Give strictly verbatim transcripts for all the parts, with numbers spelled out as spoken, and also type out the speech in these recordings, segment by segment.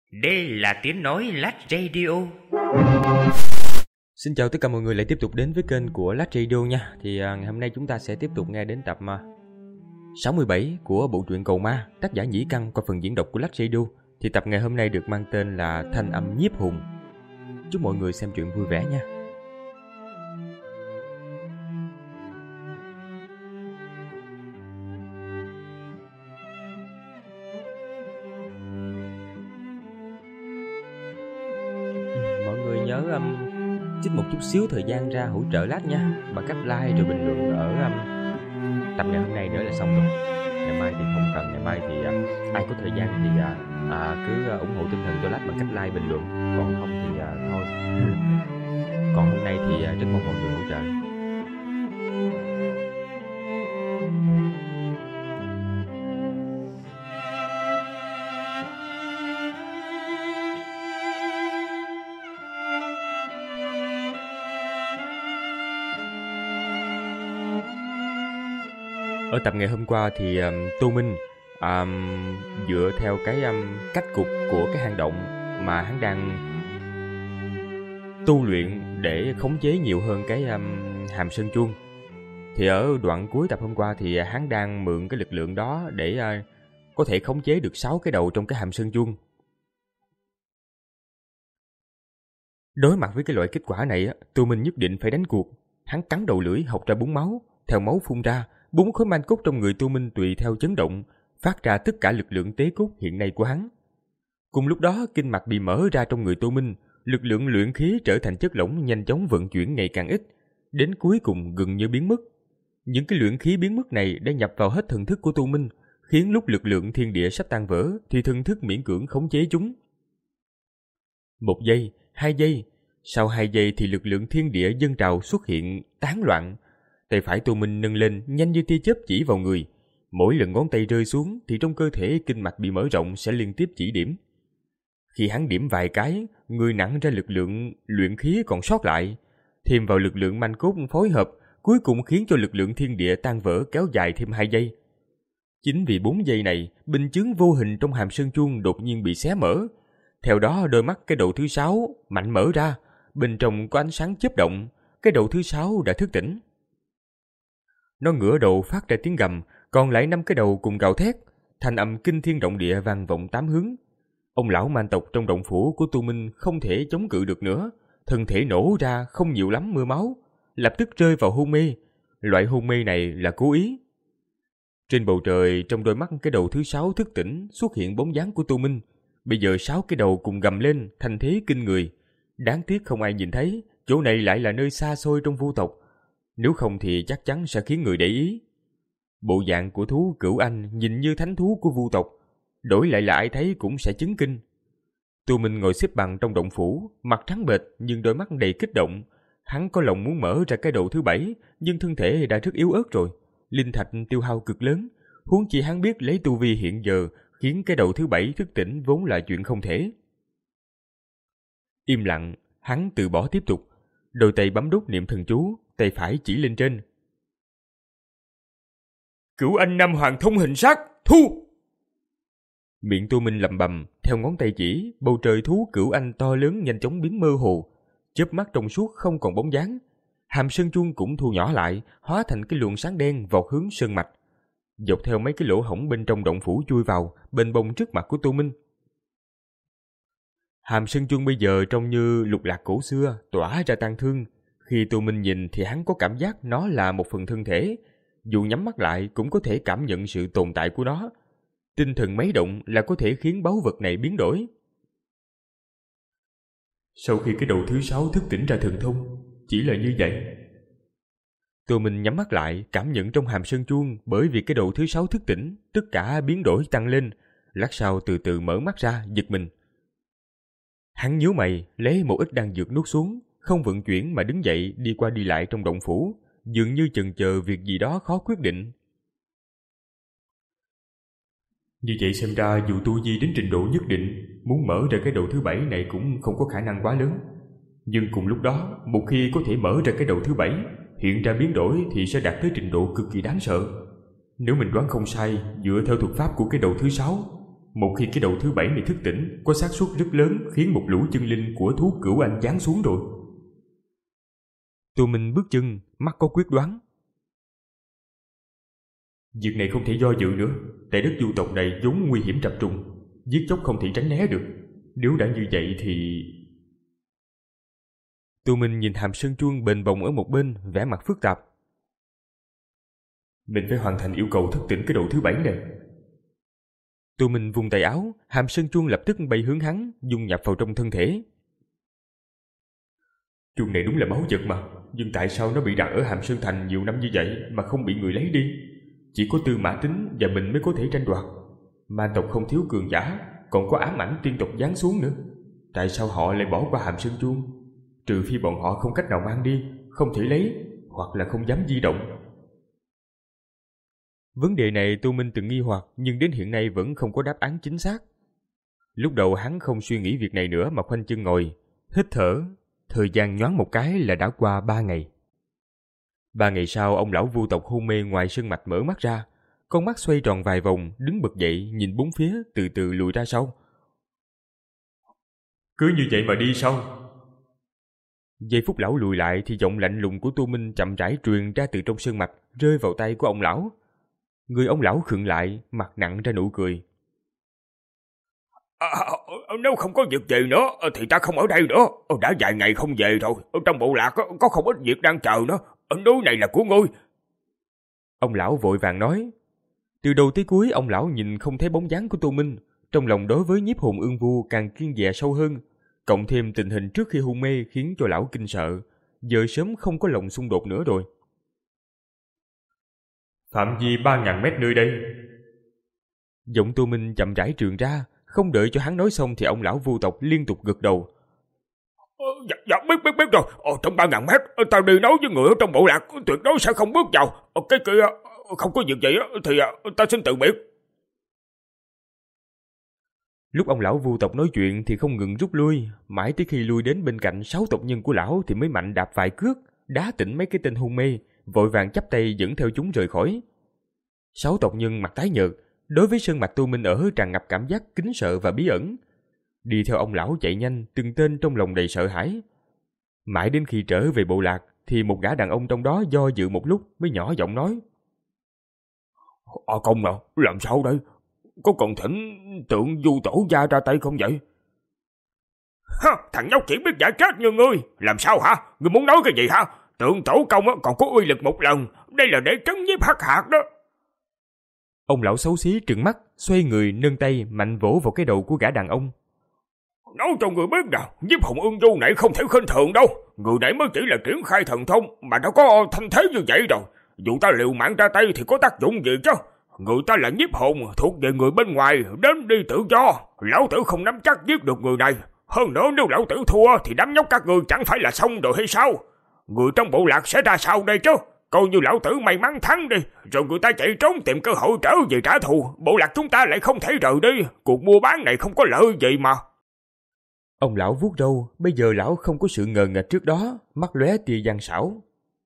Đây là tiếng nói Lát Radio. Xin chào tất cả mọi người lại tiếp tục đến với kênh của Lát Radio nha. Thì à, ngày hôm nay chúng ta sẽ tiếp tục nghe đến tập à, sáu mươi bảy của bộ truyện Cầu Ma, tác giả Nhĩ Căn qua phần diễn đọc của Lát Radio. Thì tập ngày hôm nay được mang tên là Thanh Âm Nhiếp Hồn. Chúc mọi người xem truyện vui vẻ nha. Nhớ um, trích một chút xíu thời gian ra hỗ trợ Lát nha, bằng cách like rồi bình luận ở um, tập ngày hôm nay nữa là xong rồi. Ngày mai thì không cần, ngày mai thì uh, ai có thời gian thì uh, uh, cứ uh, ủng hộ tinh thần cho Lát bằng cách like bình luận, còn không thì uh, thôi. Còn hôm nay thì uh, rất mong mọi người hỗ trợ. Ở tập ngày hôm qua thì um, Tô Minh um, dựa theo cái um, cách cục của cái hang động mà hắn đang tu luyện để khống chế nhiều hơn cái um, hàm sơn chuông. Thì ở đoạn cuối tập hôm qua thì hắn đang mượn cái lực lượng đó để uh, có thể khống chế được sáu cái đầu trong cái hàm sơn chuông. Đối mặt với cái loại kết quả này, Tô Minh nhất định phải đánh cuộc. Hắn cắn đầu lưỡi học ra bốn máu, theo máu phun ra, bốn khối man cốt trong người Tô Minh tùy theo chấn động, phát ra tất cả lực lượng tế cốt hiện nay của hắn. Cùng lúc đó, kinh mạch bị mở ra trong người Tô Minh, lực lượng luyện khí trở thành chất lỏng nhanh chóng vận chuyển ngày càng ít, đến cuối cùng gần như biến mất. Những cái luyện khí biến mất này đã nhập vào hết thần thức của Tô Minh, khiến lúc lực lượng thiên địa sắp tan vỡ thì thần thức miễn cưỡng khống chế chúng. Một giây, hai giây, sau hai giây thì lực lượng thiên địa dâng trào xuất hiện tán loạn. Tay phải Tô Minh nâng lên nhanh như tia chớp chỉ vào người. Mỗi lần ngón tay rơi xuống thì trong cơ thể kinh mạch bị mở rộng sẽ liên tiếp chỉ điểm. Khi hắn điểm vài cái, người nặng ra lực lượng luyện khí còn sót lại, thêm vào lực lượng manh cốt phối hợp, cuối cùng khiến cho lực lượng thiên địa tan vỡ kéo dài thêm hai giây. Chính vì bốn giây này, bình chướng vô hình trong hàm sơn chuông đột nhiên bị xé mở. Theo đó, đôi mắt cái đầu thứ sáu mạnh mở ra, bên trong có ánh sáng chớp động, cái đầu thứ sáu đã thức tỉnh. Nó ngửa đầu phát ra tiếng gầm, còn lại năm cái đầu cùng gào thét, thanh âm kinh thiên động địa vang vọng tám hướng. Ông lão man tộc trong động phủ của Tô Minh không thể chống cự được nữa, thân thể nổ ra không nhiều lắm mưa máu, lập tức rơi vào hôn mê. Loại hôn mê này là cố ý. Trên bầu trời, trong đôi mắt cái đầu thứ sáu thức tỉnh xuất hiện bóng dáng của Tô Minh. Bây giờ sáu cái đầu cùng gầm lên, thành thế kinh người. Đáng tiếc không ai nhìn thấy, chỗ này lại là nơi xa xôi trong vu tộc. Nếu không thì chắc chắn sẽ khiến người để ý. Bộ dạng của thú Cửu Anh nhìn như thánh thú của vu tộc, đổi lại là ai thấy cũng sẽ chấn kinh. Tô Minh ngồi xếp bằng trong động phủ, mặt trắng bệch nhưng đôi mắt đầy kích động. Hắn có lòng muốn mở ra cái đầu thứ bảy, nhưng thân thể đã rất yếu ớt rồi. Linh thạch tiêu hao cực lớn, huống chi hắn biết lấy tu vi hiện giờ khiến cái đầu thứ bảy thức tỉnh vốn là chuyện không thể. Im lặng, hắn từ bỏ tiếp tục, đôi tay bấm đốt niệm thần chú, tay phải chỉ lên trên. Cửu Anh Nam Hoàng thông hình sát, thu! Miệng Tô Minh lẩm bẩm, theo ngón tay chỉ, bầu trời thú Cửu Anh to lớn nhanh chóng biến mơ hồ, chớp mắt trong suốt không còn bóng dáng. Hàm sơn chuông cũng thu nhỏ lại, hóa thành cái luồng sáng đen vọt hướng sơn mạch, dọc theo mấy cái lỗ hổng bên trong động phủ chui vào, bên bông trước mặt của Tô Minh. Hàm sơn chuông bây giờ trông như lục lạc cổ xưa, tỏa ra tang thương. Khi Tô Minh nhìn thì hắn có cảm giác nó là một phần thân thể, dù nhắm mắt lại cũng có thể cảm nhận sự tồn tại của nó. Tinh thần mấy động là có thể khiến báu vật này biến đổi. Sau khi cái đầu thứ sáu thức tỉnh ra thần thông, chỉ là như vậy. Tô Minh nhắm mắt lại, cảm nhận trong hàm sơn chuông, bởi vì cái đầu thứ sáu thức tỉnh, tất cả biến đổi tăng lên, lát sau từ từ mở mắt ra, giật mình. Hắn nhíu mày, lấy một ít đan dược nuốt xuống, không vận chuyển mà đứng dậy đi qua đi lại trong động phủ, dường như chần chờ việc gì đó khó quyết định. Như vậy xem ra dù tu vi đến trình độ nhất định, muốn mở ra cái đầu thứ bảy này cũng không có khả năng quá lớn. Nhưng cùng lúc đó, một khi có thể mở ra cái đầu thứ bảy, hiện ra biến đổi thì sẽ đạt tới trình độ cực kỳ đáng sợ. Nếu mình đoán không sai, dựa theo thuật pháp của cái đầu thứ sáu, Một khi cái đầu thứ bảy này thức tỉnh, có xác suất rất lớn khiến một lũ chân linh của thú cửu anh giáng xuống rồi. Tô Minh bước chân, mắt có quyết đoán. Việc này không thể do dự nữa, tại đất du tộc này vốn nguy hiểm trập trùng, giết chóc không thể tránh né được. Nếu đã như vậy thì... Tô Minh nhìn hàm sơn chuông bềnh bồng ở một bên, vẻ mặt phức tạp. Mình phải hoàn thành yêu cầu thức tỉnh cái đầu thứ bảy này. Tô Minh vung tay áo, hàm sơn chuông lập tức bay hướng hắn, dung nhập vào trong thân thể. Chuông này đúng là báu vật mà, nhưng tại sao nó bị đặt ở Hàm Sơn Thành nhiều năm như vậy mà không bị người lấy đi? Chỉ có Tư Mã Tính và mình mới có thể tranh đoạt. Man tộc không thiếu cường giả, còn có ám ảnh tiên tộc giáng xuống nữa. Tại sao họ lại bỏ qua Hàm Sơn Chuông? Trừ phi bọn họ không cách nào mang đi, không thể lấy, hoặc là không dám di động. Vấn đề này Tô Minh từng nghi hoặc, nhưng đến hiện nay vẫn không có đáp án chính xác. Lúc đầu hắn không suy nghĩ việc này nữa mà khoanh chân ngồi, hít thở. Thời gian nhoáng một cái là đã qua ba ngày. Ba ngày sau, ông lão vu tộc hôn mê ngoài sơn mạch mở mắt ra, con mắt xoay tròn vài vòng, đứng bật dậy, nhìn bốn phía, từ từ lùi ra sau. Cứ như vậy mà đi sao? Giây phút lão lùi lại thì giọng lạnh lùng của Tô Minh chậm rãi truyền ra từ trong sơn mạch, rơi vào tay của ông lão. Người ông lão khựng lại, mặt nặng ra nụ cười. À, nếu không có việc gì nữa thì ta không ở đây nữa. Đã vài ngày không về rồi. Trong bộ lạc có không ít việc đang chờ nữa. Núi này là của ngươi. Ông lão vội vàng nói. Từ đầu tới cuối ông lão nhìn không thấy bóng dáng của Tô Minh. Trong lòng đối với nhiếp hồn ương vu càng kiêng dè sâu hơn. Cộng thêm tình hình trước khi hôn mê khiến cho lão kinh sợ. Giờ sớm không có lòng xung đột nữa rồi. Phạm vi ba ngàn mét nơi đây. Giọng Tô Minh chậm rãi truyền ra. Không đợi cho hắn nói xong thì ông lão vu tộc liên tục gật đầu. Ờ, dạ, dạ biết biết biết rồi. Ờ, trong ba ngàn mét tao đi nói với người ở trong bộ lạc tuyệt đối sẽ không bước vào. Ờ, cái kia không có việc gì thì ta xin tự biệt. Lúc ông lão vu tộc nói chuyện thì không ngừng rút lui, mãi tới khi lui đến bên cạnh sáu tộc nhân của lão thì mới mạnh đạp vài cước, đá tỉnh mấy cái tên hôn mê, vội vàng chắp tay dẫn theo chúng rời khỏi. Sáu tộc nhân mặt tái nhợt. Đối với sơn mạch Tô Minh ở tràn ngập cảm giác kính sợ và bí ẩn. Đi theo ông lão chạy nhanh, từng tên trong lòng đầy sợ hãi. Mãi đến khi trở về bộ lạc, thì một gã đàn ông trong đó do dự một lúc mới nhỏ giọng nói. À công nào, làm sao đây? Có cần thỉnh tượng du tổ gia ra tay không vậy? Ha, thằng nhóc chỉ biết giả chết như ngươi. Làm sao hả? Ngươi muốn nói cái gì hả? Tượng tổ công còn có uy lực một lần. Đây là để trấn nhiếp hắc hạt đó. Ông lão xấu xí trừng mắt, xoay người nâng tay mạnh vỗ vào cái đầu của gã đàn ông. Nói cho người biết nào, nhiếp hồn ương du này không thể khinh thường đâu. Người này mới chỉ là triển khai thần thông mà đã có thanh thế như vậy rồi. Dù ta liều mạng ra tay thì có tác dụng gì chứ? Người ta là nhiếp hồn thuộc về người bên ngoài, đến đi tự do. Lão tử không nắm chắc giết được người này. Hơn nữa nếu lão tử thua thì đám nhóc các ngươi chẳng phải là xong rồi hay sao? Người trong bộ lạc sẽ ra sao đây chứ? Coi như lão tử may mắn thắng đi, rồi người ta chạy trốn tìm cơ hội trở về trả thù, bộ lạc chúng ta lại không thể rời đi, cuộc mua bán này không có lợi gì mà. Ông lão vuốt râu, bây giờ lão không có sự ngờ nghệch trước đó, mắt lóe tia gian xảo.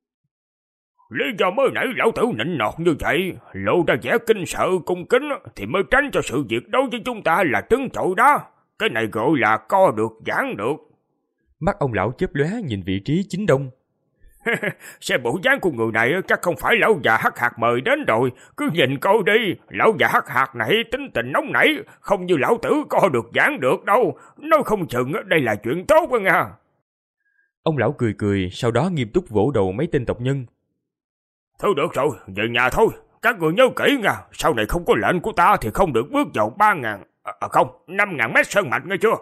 Lý do mới nãy lão tử nịnh nọt như vậy, lộ ra vẻ kinh sợ cung kính thì mới tránh cho sự việc đối với chúng ta là trứng trội đó. Cái này gọi là co được giãn được. Mắt ông lão chớp lóe nhìn vị trí chính đông. Xem bộ dáng của người này chắc không phải lão già hắc hạt mời đến rồi. Cứ nhìn coi đi, lão già hắc hạt này tính tình nóng nảy, không như lão tử co được giãn được đâu. Nói không chừng đây là chuyện tốt đó nha. Ông lão cười cười, sau đó nghiêm túc vỗ đầu mấy tên tộc nhân. Thôi được rồi, về nhà thôi. Các người nhớ kỹ nha, sau này không có lệnh của ta thì không được bước vào ba ngàn, à không, năm ngàn mét sơn mạch nghe chưa?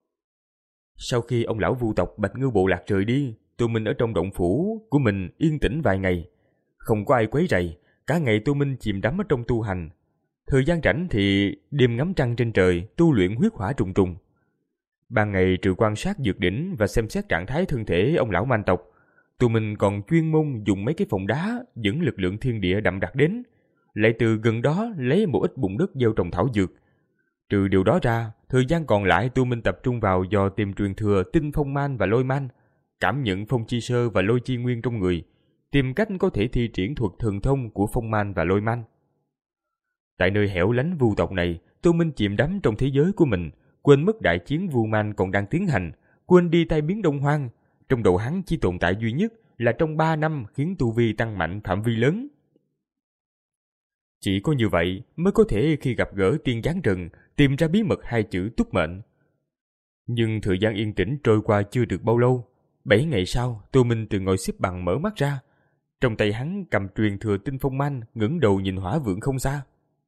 Sau khi ông lão vu tộc Bạch Ngưu bộ lạc rời đi, Tô Minh ở trong động phủ của mình yên tĩnh vài ngày. Không có ai quấy rầy, cả ngày Tô Minh chìm đắm ở trong tu hành. Thời gian rảnh thì đêm ngắm trăng trên trời, tu luyện huyết hỏa trùng trùng. Ban ngày trừ quan sát dược đỉnh và xem xét trạng thái thân thể ông lão man tộc, Tô Minh còn chuyên môn dùng mấy cái phòng đá dẫn lực lượng thiên địa đậm đặc đến, lại từ gần đó lấy một ít bùn đất gieo trồng thảo dược. Trừ điều đó ra, thời gian còn lại Tô Minh tập trung vào dò tìm truyền thừa tinh phong man và lôi man, cảm nhận phong chi sơ và lôi chi nguyên trong người, tìm cách có thể thi triển thuật thần thông của phong man và lôi man. Tại nơi hẻo lánh vu tộc này, Tô Minh chìm đắm trong thế giới của mình, quên mất đại chiến Vu Man còn đang tiến hành, quên đi tai biến Đông Hoang. Trong đầu hắn chỉ tồn tại duy nhất là trong ba năm khiến tu vi tăng mạnh phạm vi lớn. Chỉ có như vậy mới có thể khi gặp gỡ tiên giáng rừng tìm ra bí mật hai chữ túc mệnh. Nhưng thời gian yên tĩnh trôi qua chưa được bao lâu. Bảy ngày sau, Tô Minh từ ngồi xếp bằng mở mắt ra. Trong tay hắn cầm truyền thừa tinh phong manh, ngẩng đầu nhìn hỏa vượng không xa.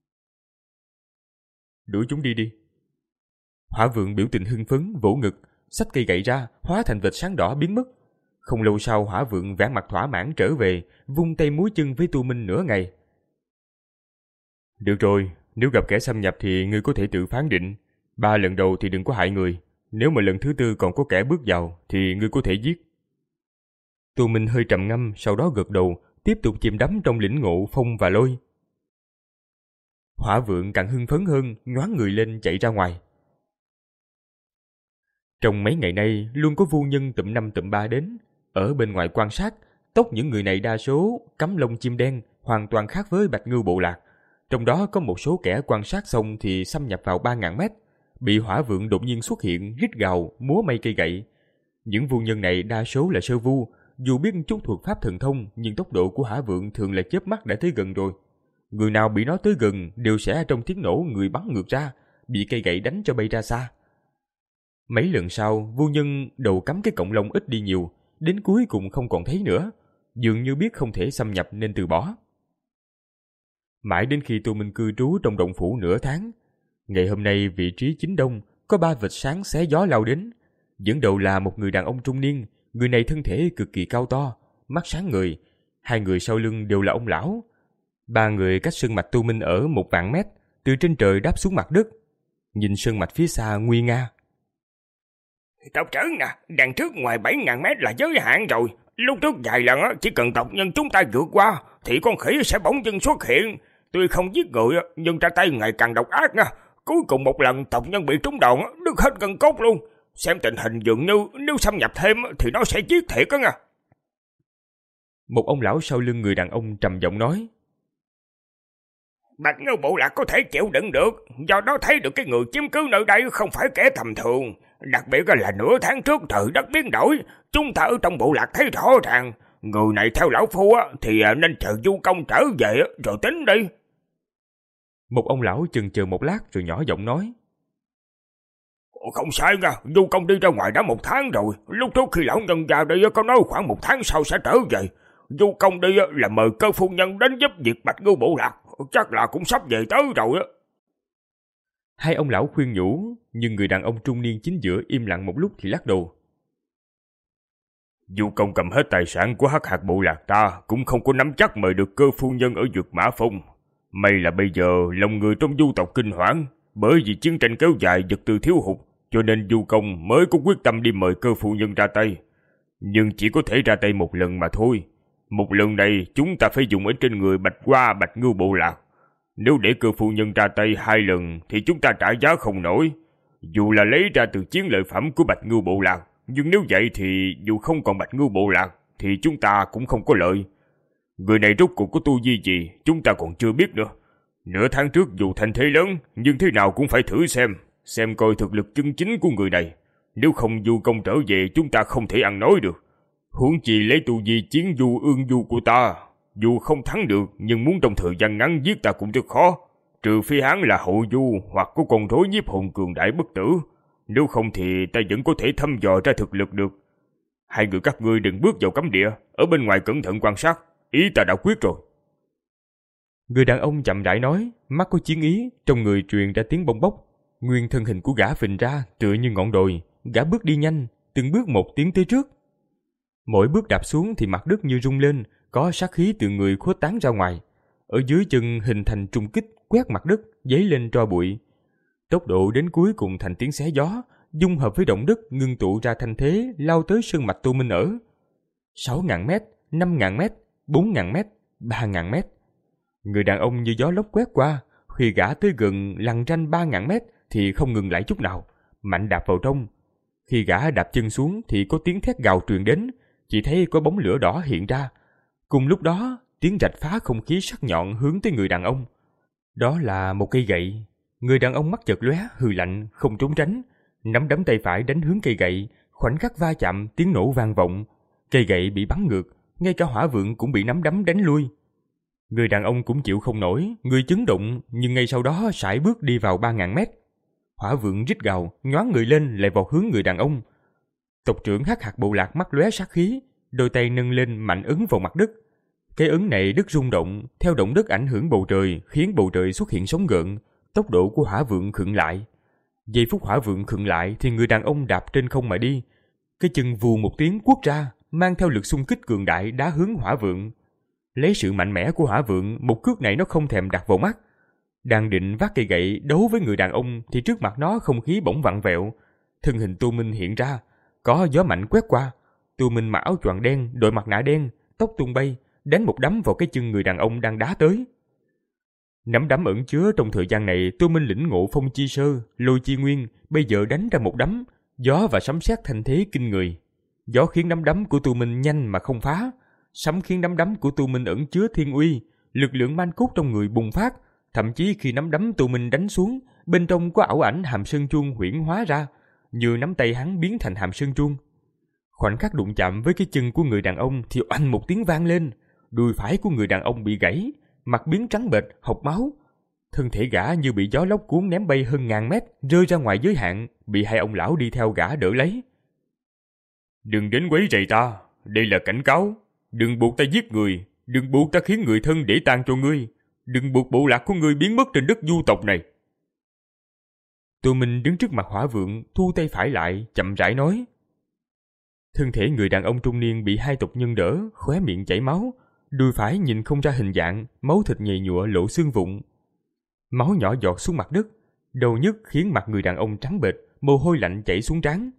Đuổi chúng đi đi. Hỏa vượng biểu tình hưng phấn, vỗ ngực, xách cây gậy ra, hóa thành vệt sáng đỏ biến mất. Không lâu sau, hỏa vượng vẻ mặt thỏa mãn trở về, vung tay múa chân với Tô Minh nửa ngày. Được rồi, nếu gặp kẻ xâm nhập thì ngươi có thể tự phán định. Ba lần đầu thì đừng có hại người. Nếu mà lần thứ tư còn có kẻ bước vào thì ngươi có thể giết. Tô Minh hơi trầm ngâm, sau đó gật đầu, tiếp tục chìm đắm trong lĩnh ngộ phong và lôi. Hỏa vượng càng hưng phấn hơn, nhoáng người lên chạy ra ngoài. Trong mấy ngày nay luôn có vu nhân tụm năm tụm ba đến, ở bên ngoài quan sát. Tóc những người này đa số cắm lông chim đen, hoàn toàn khác với Bạch Ngưu bộ lạc. Trong đó có một số kẻ quan sát xong thì xâm nhập vào ba ngàn mét, bị hỏa vượng đột nhiên xuất hiện, rít gào, múa may cây gậy. Những vu nhân này đa số là sơ vu, dù biết chút thuật pháp thần thông nhưng tốc độ của hỏa vượng thường là chớp mắt đã tới gần rồi. Người nào bị nó tới gần đều sẽ trong tiếng nổ người bắn ngược ra, bị cây gậy đánh cho bay ra xa. Mấy lần sau, vu nhân đầu cắm cái cọng lông ít đi nhiều, đến cuối cùng không còn thấy nữa, dường như biết không thể xâm nhập nên từ bỏ. Mãi đến khi Tô Minh cư trú trong động phủ nửa tháng, ngày hôm nay vị trí chính đông có ba vệt sáng xé gió lao đến. Dẫn đầu là một người đàn ông trung niên, người này thân thể cực kỳ cao to, mắt sáng người, hai người sau lưng đều là ông lão. Ba người cách sơn mạch Tô Minh ở một vạn mét, từ trên trời đáp xuống mặt đất. Nhìn sơn mạch phía xa nguy nga. Tộc trưởng nè, đằng trước ngoài bảy ngàn mét là giới hạn rồi. Lúc trước vài lần chỉ cần tộc nhân chúng ta vượt qua thì con khỉ sẽ bỗng dưng xuất hiện. Tuy không giết người nhưng ra tay ngày càng độc ác nha. Cuối cùng một lần tộc nhân bị trúng đòn đứt hết gân cốt luôn. Xem tình hình dường như nếu xâm nhập thêm thì nó sẽ giết thiệt á nha. Một ông lão sau lưng người đàn ông trầm giọng nói. Bạch Ngưu bộ lạc có thể chịu đựng được, do đó thấy được cái người chiếm cứ nơi đây không phải kẻ tầm thường. Đặc biệt là nửa tháng trước trời đất biến đổi, chúng ta ở trong bộ lạc thấy rõ ràng. Người này theo lão phu thì nên chờ Du Công trở về rồi tính đi. Một ông lão chần chờ một lát rồi nhỏ giọng nói. Không sai nha, Du Công đi ra ngoài đã một tháng rồi. Lúc trước khi lão nhân vào đây có nói khoảng một tháng sau sẽ trở về. Du Công đi là mời Cơ phu nhân đến giúp việc Bạch Ngưu bộ lạc, chắc là cũng sắp về tới rồi á. Hai ông lão khuyên nhủ, nhưng người đàn ông trung niên chính giữa im lặng một lúc thì lắc đầu. Du Công cầm hết tài sản của Hắc Hạt bộ lạc ta, cũng không có nắm chắc mời được Cơ phu nhân ở Dược Mã Phong. May là bây giờ lòng người trong du tộc kinh hoảng, bởi vì chiến tranh kéo dài vật tư thiếu hụt, cho nên Du Công mới có quyết tâm đi mời Cơ phu nhân ra tay. Nhưng chỉ có thể ra tay một lần mà thôi. Một lần này chúng ta phải dùng ở trên người Bạch Hoa Bạch Ngưu bộ lạc. Nếu để Cơ phu nhân ra tay hai lần thì chúng ta trả giá không nổi. Dù là lấy ra từ chiến lợi phẩm của Bạch Ngưu bộ lạc, nhưng nếu vậy thì dù không còn Bạch Ngưu bộ lạc thì chúng ta cũng không có lợi. Người này rốt cuộc có tu vi gì chúng ta còn chưa biết nữa. Nửa tháng trước dù thành thế lớn, nhưng thế nào cũng phải thử xem, xem coi thực lực chân chính của người này. Nếu không Du Công trở về chúng ta không thể ăn nói được. Huống chi lấy tu vi chiến du ương du của ta, dù không thắng được nhưng muốn trong thời gian ngắn giết ta cũng rất khó. Trừ phi hắn là hậu du hoặc có con rối nhiếp hồn cường đại bất tử. Nếu không thì ta vẫn có thể thăm dò ra thực lực được. Hai người các ngươi đừng bước vào cấm địa, ở bên ngoài cẩn thận quan sát. Ý ta đã quyết rồi. Người đàn ông chậm rãi nói, mắt có chiến ý, trong người truyền ra tiếng bông bốc. Nguyên thân hình của gã phình ra tựa như ngọn đồi, gã bước đi nhanh, từng bước một tiến tới trước. Mỗi bước đạp xuống thì mặt đất như rung lên, có sát khí từ người khuếch tán ra ngoài. Ở dưới chân hình thành trùng kích, quét mặt đất, dấy lên tro bụi. Tốc độ đến cuối cùng thành tiếng xé gió, dung hợp với động đất ngưng tụ ra thanh thế lao tới sơn mạch Tô Minh ở. sáu ngàn mét, năm ngàn mét, bốn ngàn mét, ba ngàn mét. Người đàn ông như gió lốc quét qua, khi gã tới gần lằn ranh ba ngàn mét thì không ngừng lại chút nào, mạnh đạp vào trong. Khi gã đạp chân xuống thì có tiếng thét gào truyền đến, chỉ thấy có bóng lửa đỏ hiện ra. Cùng lúc đó, tiếng rạch phá không khí sắc nhọn hướng tới người đàn ông. Đó là một cây gậy. Người đàn ông mắt chợt lóe, hừ lạnh, không trốn tránh, nắm đấm tay phải đánh hướng cây gậy, khoảnh khắc va chạm, tiếng nổ vang vọng, cây gậy bị bắn ngược, ngay cả hỏa vượng cũng bị nắm đấm đánh lui. Người đàn ông cũng chịu không nổi, người chấn động, nhưng ngay sau đó sải bước đi vào ba ngàn mét. Hỏa vượng rít gào, nhoáng người lên lại vọt hướng người đàn ông. Tộc trưởng Hắc Hạt Bộ Lạc mắt lóe sát khí, đôi tay nâng lên mạnh ấn vào mặt đất. Cái ấn này đất rung động, theo động đất ảnh hưởng bầu trời, khiến bầu trời xuất hiện sóng gợn, tốc độ của hỏa vượng khựng lại. Giây phút hỏa vượng khựng lại thì người đàn ông đạp trên không mà đi. Cái chân vù một tiếng quất ra, mang theo lực xung kích cường đại đá hướng hỏa vượng. Lấy sự mạnh mẽ của hỏa vượng, một cước này nó không thèm đặt vào mắt. Đang định vác cây gậy đấu với người đàn ông thì trước mặt nó không khí bỗng vặn vẹo. Thân hình Tô Minh hiện ra, có gió mạnh quét qua. Tô Minh mặc áo choàng đen, đội mặt nạ đen, tóc tung bay, đánh một đấm vào cái chân người đàn ông đang đá tới. Nắm đấm ẩn chứa trong thời gian này, Tô Minh lĩnh ngộ phong chi sơ, lôi chi nguyên, bây giờ đánh ra một đấm, gió và sấm sét thành thế kinh người. Gió khiến nắm đấm của Tô Minh nhanh mà không phá, sấm khiến nắm đấm của Tô Minh ẩn chứa thiên uy, lực lượng man cốt trong người bùng phát, thậm chí khi nắm đấm Tô Minh đánh xuống, bên trong có ảo ảnh hàm sơn chuông huyễn hóa ra, như nắm tay hắn biến thành hàm sơn chuông. Khoảnh khắc đụng chạm với cái chân của người đàn ông thì oanh một tiếng vang lên, đùi phải của người đàn ông bị gãy, mặt biến trắng bệch, hộc máu. Thân thể gã như bị gió lốc cuốn ném bay hơn ngàn mét, rơi ra ngoài giới hạn, bị hai ông lão đi theo gã đỡ lấy. Đừng đến quấy rầy ta, đây là cảnh cáo. Đừng buộc ta giết người, đừng buộc ta khiến người thân để tang cho ngươi, đừng buộc bộ lạc của ngươi biến mất trên đất du tộc này. Tô Minh đứng trước mặt hỏa vượng, thu tay phải lại, chậm rãi nói. Thân thể người đàn ông trung niên bị hai tộc nhân đỡ, khóe miệng chảy máu, đùi phải nhìn không ra hình dạng, máu thịt nhầy nhụa lộ xương vụn. Máu nhỏ giọt xuống mặt đất, đầu nhức khiến mặt người đàn ông trắng bệch, mồ hôi lạnh chảy xuống trán.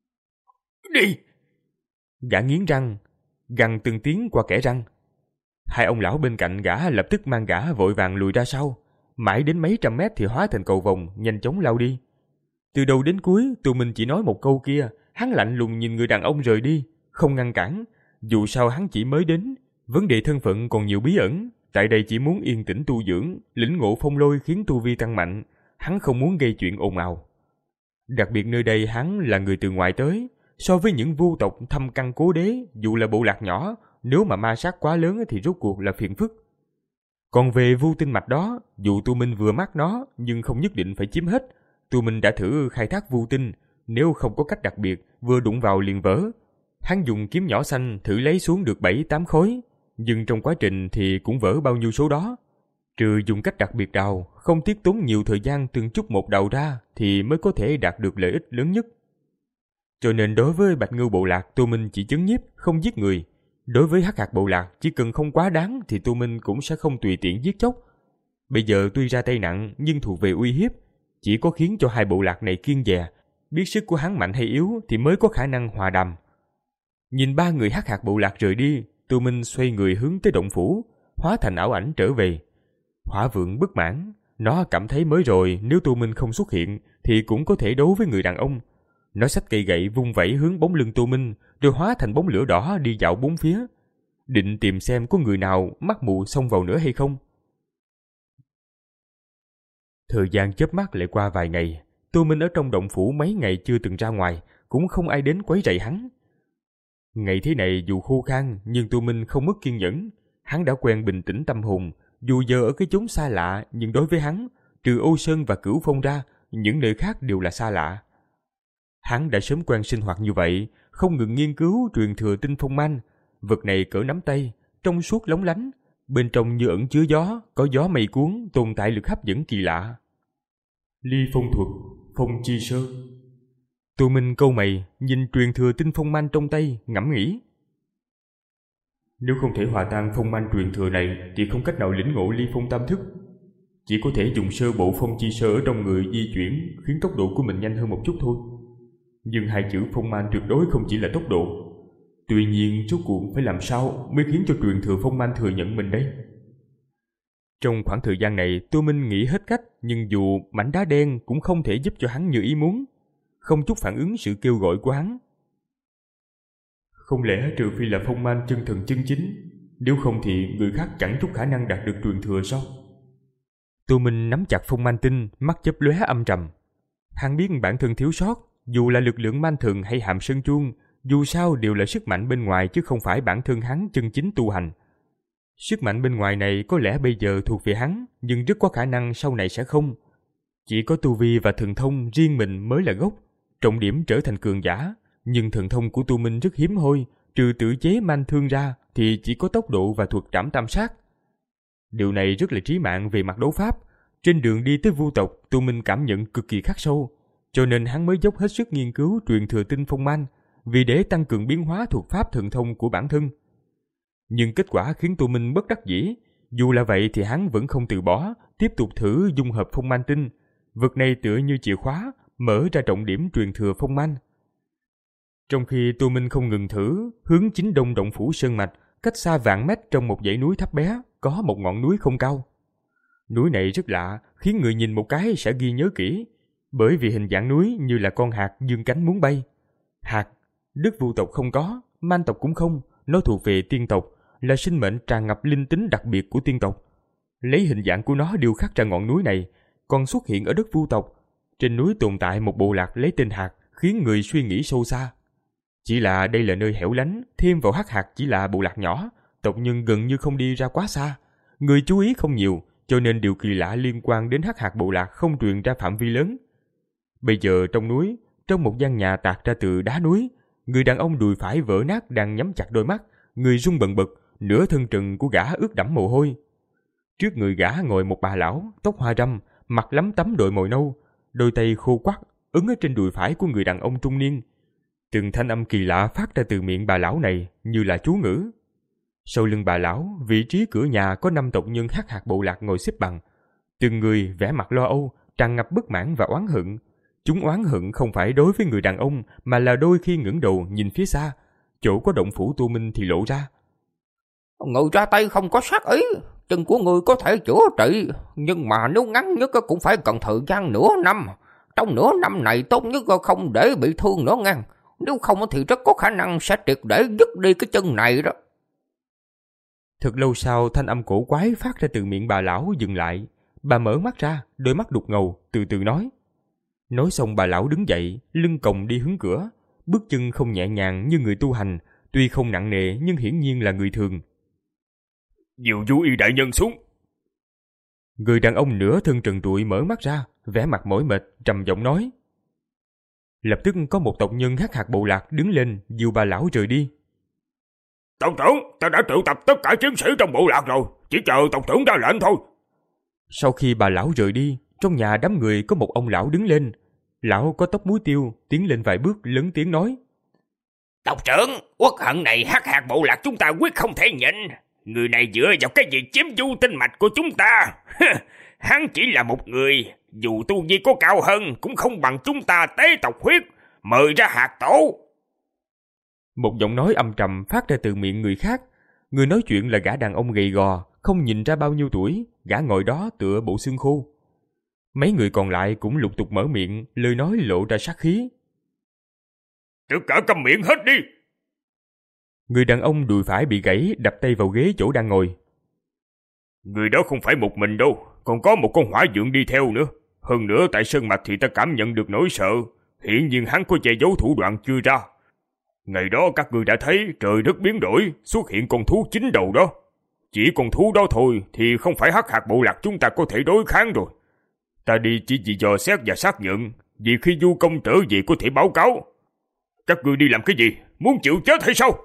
Đi! Gã nghiến răng, gằn từng tiếng qua kẽ răng. Hai ông lão bên cạnh gã lập tức mang gã vội vàng lùi ra sau, mãi đến mấy trăm mét thì hóa thành cầu vồng, nhanh chóng lao đi. Từ đầu đến cuối, Tô Minh chỉ nói một câu kia, hắn lạnh lùng nhìn người đàn ông rời đi, không ngăn cản. Dù sao hắn chỉ mới đến, vấn đề thân phận còn nhiều bí ẩn, tại đây chỉ muốn yên tĩnh tu dưỡng, lĩnh ngộ phong lôi khiến tu vi tăng mạnh, hắn không muốn gây chuyện ồn ào. Đặc biệt nơi đây hắn là người từ ngoài tới, so với những vu tộc thâm căn cố đế, dù là bộ lạc nhỏ, nếu mà ma sát quá lớn thì rốt cuộc là phiền phức. Còn về vu tinh mạch đó, dù Tu Minh vừa mắc nó, nhưng không nhất định phải chiếm hết. Tu Minh đã thử khai thác vu tinh, nếu không có cách đặc biệt, vừa đụng vào liền vỡ. Hắn dùng kiếm nhỏ xanh thử lấy xuống được bảy tám khối, nhưng trong quá trình thì cũng vỡ bao nhiêu số đó. Trừ dùng cách đặc biệt đào, không tiếc tốn nhiều thời gian từng chút một đào ra thì mới có thể đạt được lợi ích lớn nhất. Cho nên đối với Bạch Ngưu bộ lạc, Tô Minh chỉ chấn nhiếp, không giết người. Đối với Hắc Hạt bộ lạc, chỉ cần không quá đáng thì Tô Minh cũng sẽ không tùy tiện giết chóc. Bây giờ tuy ra tay nặng nhưng thuộc về uy hiếp, chỉ có khiến cho hai bộ lạc này kiêng dè, biết sức của hắn mạnh hay yếu thì mới có khả năng hòa đàm. Nhìn ba người Hắc Hạt bộ lạc rời đi, Tô Minh xoay người hướng tới động phủ, hóa thành ảo ảnh trở về. Hỏa Vượng bất mãn, nó cảm thấy mới rồi nếu Tô Minh không xuất hiện thì cũng có thể đấu với người đàn ông. Nó xách cây gậy vung vẩy hướng bóng lưng Tô Minh, rồi hóa thành bóng lửa đỏ đi dạo bốn phía, định tìm xem có người nào mắt mù xông vào nữa hay không. Thời gian chớp mắt lại qua vài ngày, Tô Minh ở trong động phủ mấy ngày chưa từng ra ngoài, cũng không ai đến quấy rầy hắn. Ngày thế này dù khô khan nhưng Tô Minh không mất kiên nhẫn, hắn đã quen bình tĩnh tâm hồn, dù giờ ở cái chốn xa lạ nhưng đối với hắn, trừ Ô Sơn và Cửu Phong ra, những nơi khác đều là xa lạ. Hắn đã sớm quen sinh hoạt như vậy, không ngừng nghiên cứu truyền thừa tinh phong man. Vật này cỡ nắm tay, trong suốt lóng lánh, bên trong như ẩn chứa gió, có gió mây cuốn, tồn tại lực hấp dẫn kỳ lạ. Ly phong thuật, phong chi sơ. Tô Minh câu mày, nhìn truyền thừa tinh phong man trong tay, ngẫm nghĩ. Nếu không thể hòa tan phong man truyền thừa này thì không cách nào lĩnh ngộ ly phong tam thức. Chỉ có thể dùng sơ bộ phong chi sơ ở trong người di chuyển, khiến tốc độ của mình nhanh hơn một chút thôi. Nhưng hai chữ phong man tuyệt đối không chỉ là tốc độ. Tuy nhiên rốt cuộc phải làm sao mới khiến cho truyền thừa phong man thừa nhận mình đây? Trong khoảng thời gian này, Tô Minh nghĩ hết cách, nhưng dù mảnh đá đen cũng không thể giúp cho hắn như ý muốn, không chút phản ứng sự kêu gọi của hắn. Không lẽ trừ phi là phong man chân thần chân chính, nếu không thì người khác chẳng chút khả năng đạt được truyền thừa sao? Tô Minh nắm chặt phong man tinh, mắt chớp lóe âm trầm. Hắn biết bản thân thiếu sót, dù là lực lượng man thần hay hàm sơn chuông, dù sao đều là sức mạnh bên ngoài chứ không phải bản thân hắn chân chính tu hành. Sức mạnh bên ngoài này có lẽ bây giờ thuộc về hắn, nhưng rất có khả năng sau này sẽ không. Chỉ có tu vi và thần thông riêng mình mới là gốc, trọng điểm trở thành cường giả. Nhưng thần thông của Tô Minh rất hiếm hoi, trừ tự chế man thương ra thì chỉ có tốc độ và thuật trảm tam sát. Điều này rất là chí mạng về mặt đấu pháp. Trên đường đi tới vu tộc, Tô Minh cảm nhận cực kỳ khắc sâu, cho nên hắn mới dốc hết sức nghiên cứu truyền thừa tinh phong man, vì để tăng cường biến hóa thuật pháp thần thông của bản thân. Nhưng kết quả khiến Tô Minh bất đắc dĩ. Dù là vậy thì hắn vẫn không từ bỏ, tiếp tục thử dung hợp phong man tinh. Vật này tựa như chìa khóa, mở ra trọng điểm truyền thừa phong man. Trong khi Tô Minh không ngừng thử, hướng chính đông động phủ sơn mạch, cách xa vạn mét trong một dãy núi thấp bé, có một ngọn núi không cao. Núi này rất lạ, khiến người nhìn một cái sẽ ghi nhớ kỹ, bởi vì hình dạng núi như là con hạt dương cánh muốn bay. Hạt, đất vu tộc không có, man tộc cũng không, nó thuộc về tiên tộc, là sinh mệnh tràn ngập linh tính đặc biệt của tiên tộc. Lấy hình dạng của nó điêu khắc ra ngọn núi này, còn xuất hiện ở đất vu tộc. Trên núi tồn tại một bộ lạc lấy tên hạt, khiến người suy nghĩ sâu xa. Chỉ là đây là nơi hẻo lánh, thêm vào hắc hạt chỉ là bộ lạc nhỏ, tộc nhân gần như không đi ra quá xa. Người chú ý không nhiều, cho nên điều kỳ lạ liên quan đến hắc hạt bộ lạc không truyền ra phạm vi lớn. Bây giờ trong núi, trong một gian nhà tạc ra từ đá núi, người đàn ông đùi phải vỡ nát đang nhắm chặt đôi mắt, người run bần bật, nửa thân trần của gã ướt đẫm mồ hôi. Trước người gã ngồi một bà lão, tóc hoa râm, mặt lấm tấm đội mồi nâu, đôi tay khô quắt ấn ở trên đùi phải của người đàn ông trung niên. Từng thanh âm kỳ lạ phát ra từ miệng bà lão này như là chú ngữ. Sau lưng bà lão, vị trí cửa nhà có năm tộc nhân hắc hạt bộ lạc ngồi xếp bằng. Từng người vẻ mặt lo âu, tràn ngập bất mãn và oán hận. Chúng oán hận không phải đối với người đàn ông, mà là đôi khi ngẩng đầu nhìn phía xa, chỗ có động phủ Tô Minh thì lộ ra. Người ra tay không có sát ý, chân của người có thể chữa trị, nhưng mà nếu ngắn nhất cũng phải cần thời gian nửa năm. Trong nửa năm này tốt nhất không để bị thương nữa ngang, nếu không thì rất có khả năng sẽ triệt để dứt đi cái chân này đó. Thật lâu sau, thanh âm cổ quái phát ra từ miệng bà lão dừng lại. Bà mở mắt ra, đôi mắt đục ngầu, từ từ nói. Nói xong bà lão đứng dậy, lưng còng đi hướng cửa, bước chân không nhẹ nhàng như người tu hành, tuy không nặng nề nhưng hiển nhiên là người thường. Diệu Du Y đại nhân xuống. Người đàn ông nửa thân trần trụi mở mắt ra, vẻ mặt mỏi mệt, trầm giọng nói. Lập tức có một tộc nhân hắc hạt bộ lạc đứng lên, dìu bà lão rời đi. Tộc trưởng, ta đã triệu tập tất cả chiến sĩ trong bộ lạc rồi, chỉ chờ tộc trưởng ra lệnh thôi. Sau khi bà lão rời đi, trong nhà đám người có một ông lão đứng lên. Lão có tóc muối tiêu, tiến lên vài bước lớn tiếng nói. Tộc trưởng, uất hận này hắc hạt bộ lạc chúng ta quyết không thể nhịn. Người này dựa vào cái gì chiếm du tinh mạch của chúng ta? Hắn chỉ là một người, dù tu vi có cao hơn cũng không bằng chúng ta tế tộc huyết, mời ra hạt tổ. Một giọng nói âm trầm phát ra từ miệng người khác. Người nói chuyện là gã đàn ông gầy gò, không nhìn ra bao nhiêu tuổi, gã ngồi đó tựa bộ xương khô. Mấy người còn lại cũng lục tục mở miệng, lời nói lộ ra sát khí. Tất cả câm miệng hết đi. Người đàn ông đùi phải bị gãy, đập tay vào ghế chỗ đang ngồi. Người đó không phải một mình đâu, còn có một con hỏa dượng đi theo nữa. Hơn nữa tại sơn mạch thì ta cảm nhận được nỗi sợ. Hiển nhiên hắn có che giấu thủ đoạn chưa ra. Ngày đó các ngươi đã thấy trời đất biến đổi, xuất hiện con thú chín đầu đó. Chỉ con thú đó thôi thì không phải hắc hạt bộ lạc chúng ta có thể đối kháng rồi. Ta đi chỉ vì dò xét và xác nhận, vì khi du công trở về có thể báo cáo. Các ngươi đi làm cái gì? Muốn chịu chết hay sao?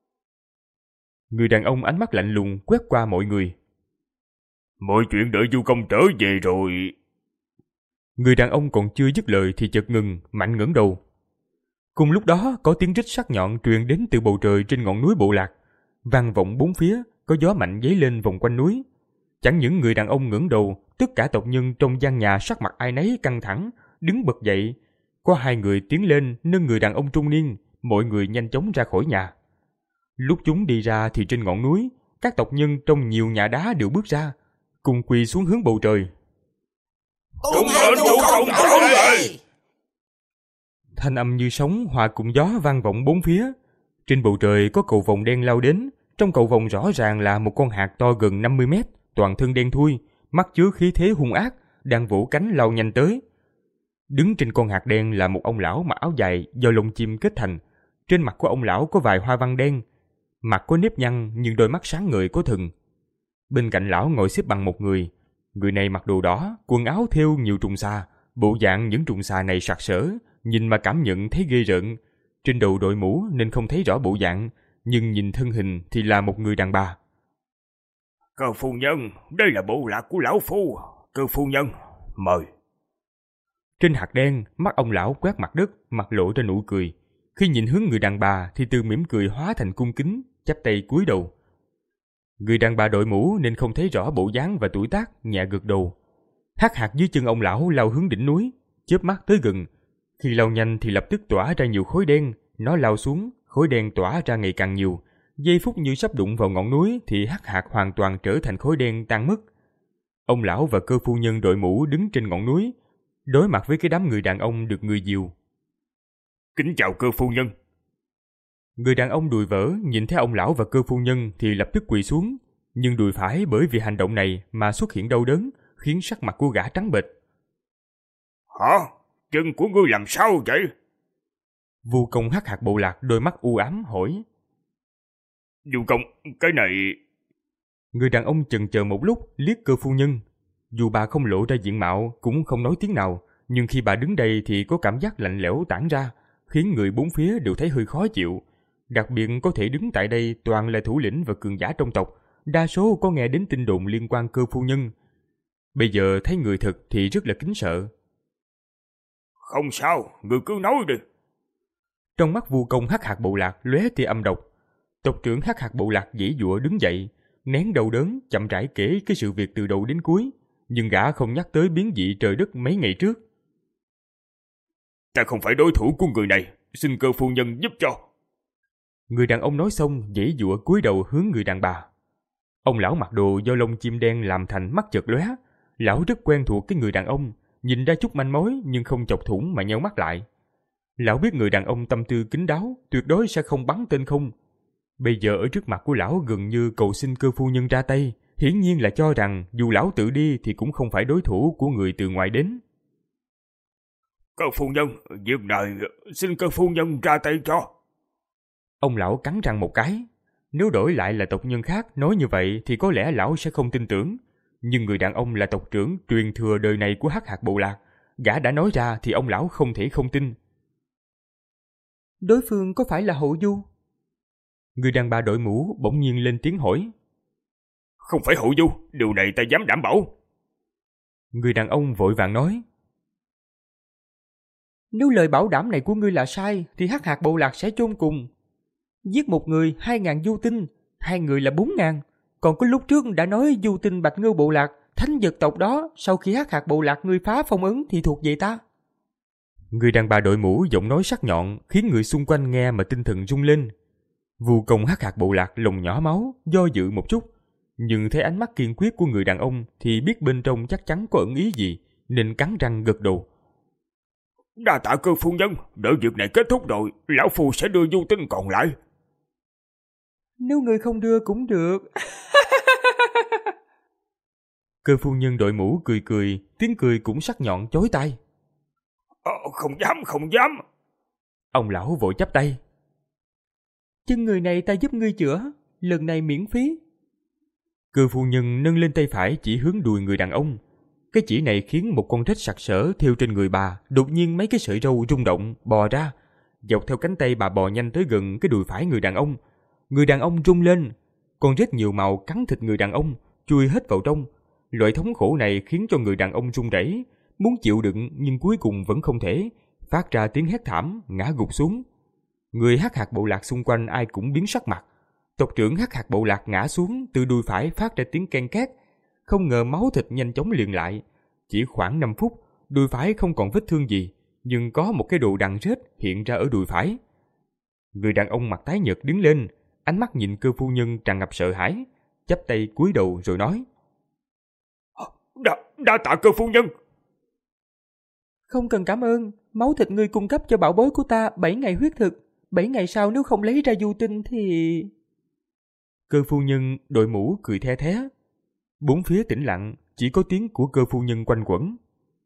Người đàn ông ánh mắt lạnh lùng quét qua mọi người. Mọi chuyện đợi du công trở về rồi. Người đàn ông còn chưa dứt lời thì chợt ngừng, mạnh ngẩng đầu. Cùng lúc đó có tiếng rít sắc nhọn truyền đến từ bầu trời trên ngọn núi bộ lạc, vang vọng bốn phía, có gió mạnh dấy lên vòng quanh núi. Chẳng những người đàn ông ngẩng đầu, tất cả tộc nhân trong gian nhà sắc mặt ai nấy căng thẳng, đứng bật dậy. Có hai người tiến lên nâng người đàn ông trung niên, mọi người nhanh chóng ra khỏi nhà. Lúc chúng đi ra thì trên ngọn núi, các tộc nhân trong nhiều nhà đá đều bước ra, cùng quỳ xuống hướng bầu trời. Cùng lên du công trở về! Thanh âm như sóng hòa cùng gió vang vọng bốn phía. Trên bầu trời có cầu vồng đen lao đến, trong cầu vồng rõ ràng là một con hạt to gần năm mươi mét, toàn thân đen thui, mắt chứa khí thế hung ác, đang vỗ cánh lao nhanh tới. Đứng trên con hạt đen là một ông lão mặc áo dài do lông chim kết thành. Trên mặt của ông lão có vài hoa văn đen, mặt có nếp nhăn nhưng đôi mắt sáng ngời có thần. Bên cạnh lão ngồi xếp bằng một người. Người này mặc đồ đỏ, quần áo thêu nhiều trùng xà. Bộ dạng những trùng xà này sặc sỡ, nhìn mà cảm nhận thấy ghê rợn. Trên đầu đội mũ nên không thấy rõ bộ dạng, nhưng nhìn thân hình thì là một người đàn bà. Cơ phu nhân, đây là bộ lạc của lão phu. Cơ phu nhân, mời. Trên hạt đen, mắt ông lão quét mặt đất, mặt lộ ra nụ cười. Khi nhìn hướng người đàn bà thì từ mỉm cười hóa thành cung kính, chắp tay cúi đầu. Người đàn bà đội mũ nên không thấy rõ bộ dáng và tuổi tác, nhẹ gật đầu. Hắc hạt dưới chân ông lão lao hướng đỉnh núi, chớp mắt tới gần. Khi lao nhanh thì lập tức tỏa ra nhiều khối đen, nó lao xuống, khối đen tỏa ra ngày càng nhiều. Giây phút như sắp đụng vào ngọn núi thì hắc hạt hoàn toàn trở thành khối đen tan mất. Ông lão và cơ phu nhân đội mũ đứng trên ngọn núi, đối mặt với cái đám người đàn ông được người dìu. Kính chào cơ phu nhân. Người đàn ông đùi vỡ nhìn thấy ông lão và cơ phu nhân thì lập tức quỳ xuống, nhưng đùi phải bởi vì hành động này mà xuất hiện đau đớn, khiến sắc mặt của gã trắng bệch. Hả? Chân của ngươi làm sao vậy? Vu Công hắc hạt bộ lạc đôi mắt u ám hỏi. Vu Công, cái này... Người đàn ông chần chờ một lúc liếc cơ phu nhân. Dù bà không lộ ra diện mạo cũng không nói tiếng nào, nhưng khi bà đứng đây thì có cảm giác lạnh lẽo tản ra, khiến người bốn phía đều thấy hơi khó chịu. Đặc biệt có thể đứng tại đây toàn là thủ lĩnh và cường giả trong tộc, đa số có nghe đến tin đồn liên quan cơ phu nhân. Bây giờ thấy người thực thì rất là kính sợ. Không sao, người cứ nói đi. Trong mắt Vu Công hắc hạt bộ lạc lóe tia âm độc. Tộc trưởng hắc hạt bộ lạc giãy giụa đứng dậy, nén đau đớn chậm rãi kể cái sự việc từ đầu đến cuối, nhưng gã không nhắc tới biến dị trời đất mấy ngày trước. Ta không phải đối thủ của người này, xin cơ phu nhân giúp cho. Người đàn ông nói xong giãy giụa cúi đầu hướng người đàn bà. Ông lão mặc đồ do lông chim đen làm thành, mắt chợt lóe. Lão rất quen thuộc cái người đàn ông, nhìn ra chút manh mối nhưng không chọc thủng mà nheo mắt lại. Lão biết người đàn ông tâm tư kín đáo, tuyệt đối sẽ không bắn tên không. Bây giờ ở trước mặt của lão gần như cầu xin cơ phu nhân ra tay, hiển nhiên là cho rằng dù lão tự đi thì cũng không phải đối thủ của người từ ngoài đến. Cơ phu nhân, việc này xin cơ phu nhân ra tay cho. Ông lão cắn răng một cái. Nếu đổi lại là tộc nhân khác nói như vậy thì có lẽ lão sẽ không tin tưởng. Nhưng người đàn ông là tộc trưởng truyền thừa đời này của hắc hạt bộ lạc, gã đã nói ra thì ông lão không thể không tin. Đối phương có phải là Hậu Du? Người đàn bà đội mũ bỗng nhiên lên tiếng hỏi. Không phải Hậu Du, điều này ta dám đảm bảo. Người đàn ông vội vàng nói. Nếu lời bảo đảm này của ngươi là sai thì hắc hạt bộ lạc sẽ chôn cùng. Giết một người hai ngàn du tinh, hai người là bốn ngàn. Còn có lúc trước đã nói du tinh Bạch Ngưu bộ lạc, thánh vật tộc đó, sau khi hắc hạt bộ lạc ngươi phá phong ấn thì thuộc về ta. Người đàn bà đội mũ giọng nói sắc nhọn khiến người xung quanh nghe mà tinh thần rung lên. Vu Công hắc hạt bộ lạc lòng nhỏ máu, do dự một chút, nhưng thấy ánh mắt kiên quyết của người đàn ông thì biết bên trong chắc chắn có ẩn ý gì, nên cắn răng gật đầu. Đa tạ cơ phu nhân, đợi việc này kết thúc rồi, lão phu sẽ đưa du tinh còn lại. Nếu người không đưa cũng được. Cơ phu nhân đội mũ cười cười, tiếng cười cũng sắc nhọn chói tai. Ờ, không dám, không dám. Ông lão vội chắp tay. Chân người này ta giúp ngươi chữa, lần này miễn phí. Cơ phu nhân nâng lên tay phải chỉ hướng đùi người đàn ông. Cái chỉ này khiến một con rết sặc sỡ thêu trên người bà, đột nhiên mấy cái sợi râu rung động, bò ra. Dọc theo cánh tay bà bò nhanh tới gần cái đùi phải người đàn ông. Người đàn ông rung lên, con rết nhiều màu cắn thịt người đàn ông, chui hết vào trong. Loại thống khổ này khiến cho người đàn ông run rẩy, muốn chịu đựng nhưng cuối cùng vẫn không thể, phát ra tiếng hét thảm, ngã gục xuống. Người hắc hạt bộ lạc xung quanh ai cũng biến sắc mặt. Tộc trưởng hắc hạt bộ lạc ngã xuống, từ đùi phải phát ra tiếng ken két. Không ngờ máu thịt nhanh chóng liền lại. Chỉ khoảng năm phút, đùi phải không còn vết thương gì, nhưng có một cái đồ đằng rết hiện ra ở đùi phải. Người đàn ông mặt tái nhợt đứng lên, ánh mắt nhìn cơ phu nhân tràn ngập sợ hãi, chắp tay cúi đầu rồi nói. Đa, đa tạ cơ phu nhân. Không cần cảm ơn, máu thịt ngươi cung cấp cho bảo bối của ta bảy ngày huyết thực, bảy ngày sau nếu không lấy ra du tinh thì... Cơ phu nhân đội mũ cười the thé. Bốn phía tĩnh lặng, chỉ có tiếng của Cơ phu nhân quanh quẩn.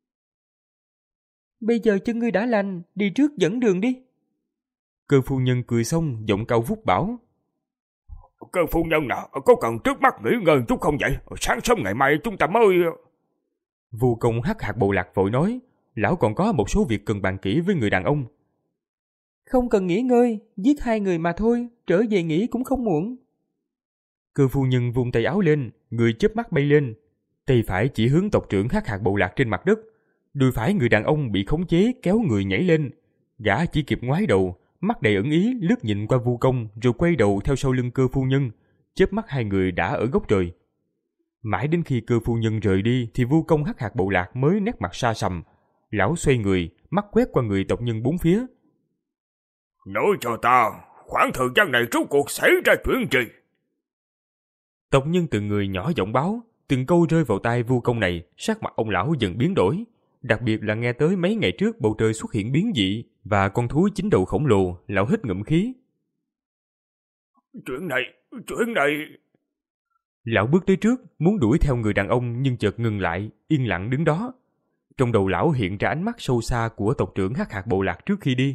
Bây giờ chân ngươi đã lành, đi trước dẫn đường đi. Cơ phu nhân cười xong, giọng cao vút bảo. Cơ phu nhân nào, có cần trước mắt nghỉ ngơi chút không vậy? Sáng sớm ngày mai chúng ta mới... Vu Công Hắc Hạc Bộ Lạc vội nói, lão còn có một số việc cần bàn kỹ với người đàn ông. Không cần nghỉ ngơi, giết hai người mà thôi, trở về nghỉ cũng không muộn. Cơ phu nhân vung tay áo lên, người chớp mắt bay lên, tay phải chỉ hướng tộc trưởng Hắc Hạc Bộ Lạc trên mặt đất. Đùi phải người đàn ông bị khống chế kéo người nhảy lên, gã chỉ kịp ngoái đầu, mắt đầy ẩn ý lướt nhìn qua Vu Công rồi quay đầu theo sau lưng Cơ phu nhân, chớp mắt hai người đã ở góc trời. Mãi đến khi Cơ phu nhân rời đi thì Vu Công Hắc Hạc Bộ Lạc mới nét mặt sa sầm. Lão xoay người, mắt quét qua người tộc nhân bốn phía. Nói cho ta, khoảng thời gian này rốt cuộc xảy ra chuyện gì? Tộc nhân từng người nhỏ giọng báo, từng câu rơi vào tai Vu Công này, sắc mặt ông lão dần biến đổi. Đặc biệt là nghe tới mấy ngày trước bầu trời xuất hiện biến dị và con thú chín đầu khổng lồ, lão hít ngụm khí. Chuyện này, chuyện này... Lão bước tới trước, muốn đuổi theo người đàn ông nhưng chợt ngừng lại, yên lặng đứng đó. Trong đầu lão hiện ra ánh mắt sâu xa của tộc trưởng Hắc Hạc Bộ Lạc trước khi đi.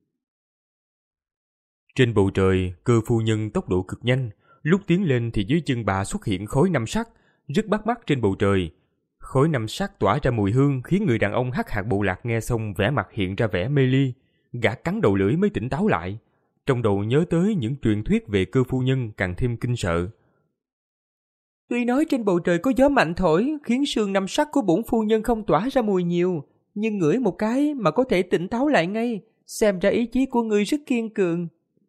Trên bầu trời, Cơ phu nhân tốc độ cực nhanh, lúc tiến lên thì dưới chân bà xuất hiện khối năm sắc, rất bắt mắt trên bầu trời. Khối năm sắc tỏa ra mùi hương khiến người đàn ông Hắc Hạc Bộ Lạc nghe xong vẻ mặt hiện ra vẻ mê ly, gã cắn đầu lưỡi mới tỉnh táo lại. Trong đầu nhớ tới những truyền thuyết về Cơ phu nhân càng thêm kinh sợ. Tuy nói trên bầu trời có gió mạnh thổi khiến sương năm sắc của bổn phu nhân không tỏa ra mùi nhiều, nhưng ngửi một cái mà có thể tỉnh táo lại ngay, xem ra ý chí của ngươi rất kiên cường.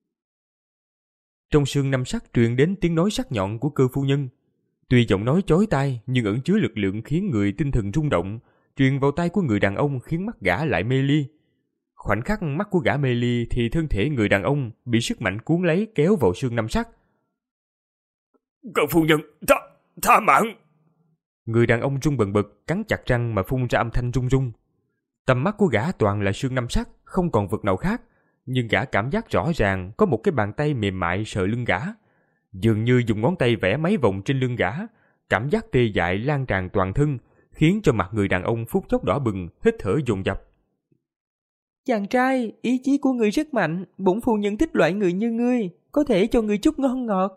Trong sương năm sắc truyền đến tiếng nói sắc nhọn của Cơ phu nhân. Tuy giọng nói chói tai nhưng ẩn chứa lực lượng khiến người tinh thần rung động, truyền vào tai của người đàn ông khiến mắt gã lại mê ly. Khoảnh khắc mắt của gã mê ly thì thân thể người đàn ông bị sức mạnh cuốn lấy kéo vào sương năm sắc. Cơ phu nhân, tha, tha mạng! Người đàn ông run bần bật, cắn chặt răng mà phun ra âm thanh rung rung. Tầm mắt của gã toàn là sương năm sắc, không còn vật nào khác, nhưng gã cảm giác rõ ràng có một cái bàn tay mềm mại sờ lưng gã. Dường như dùng ngón tay vẽ mấy vòng trên lưng gã, cảm giác tê dại lan tràn toàn thân, khiến cho mặt người đàn ông phút chốc đỏ bừng, hít thở dồn dập. Chàng trai, ý chí của ngươi rất mạnh, bổn phu nhân thích loại người như ngươi, có thể cho ngươi chút ngon ngọt.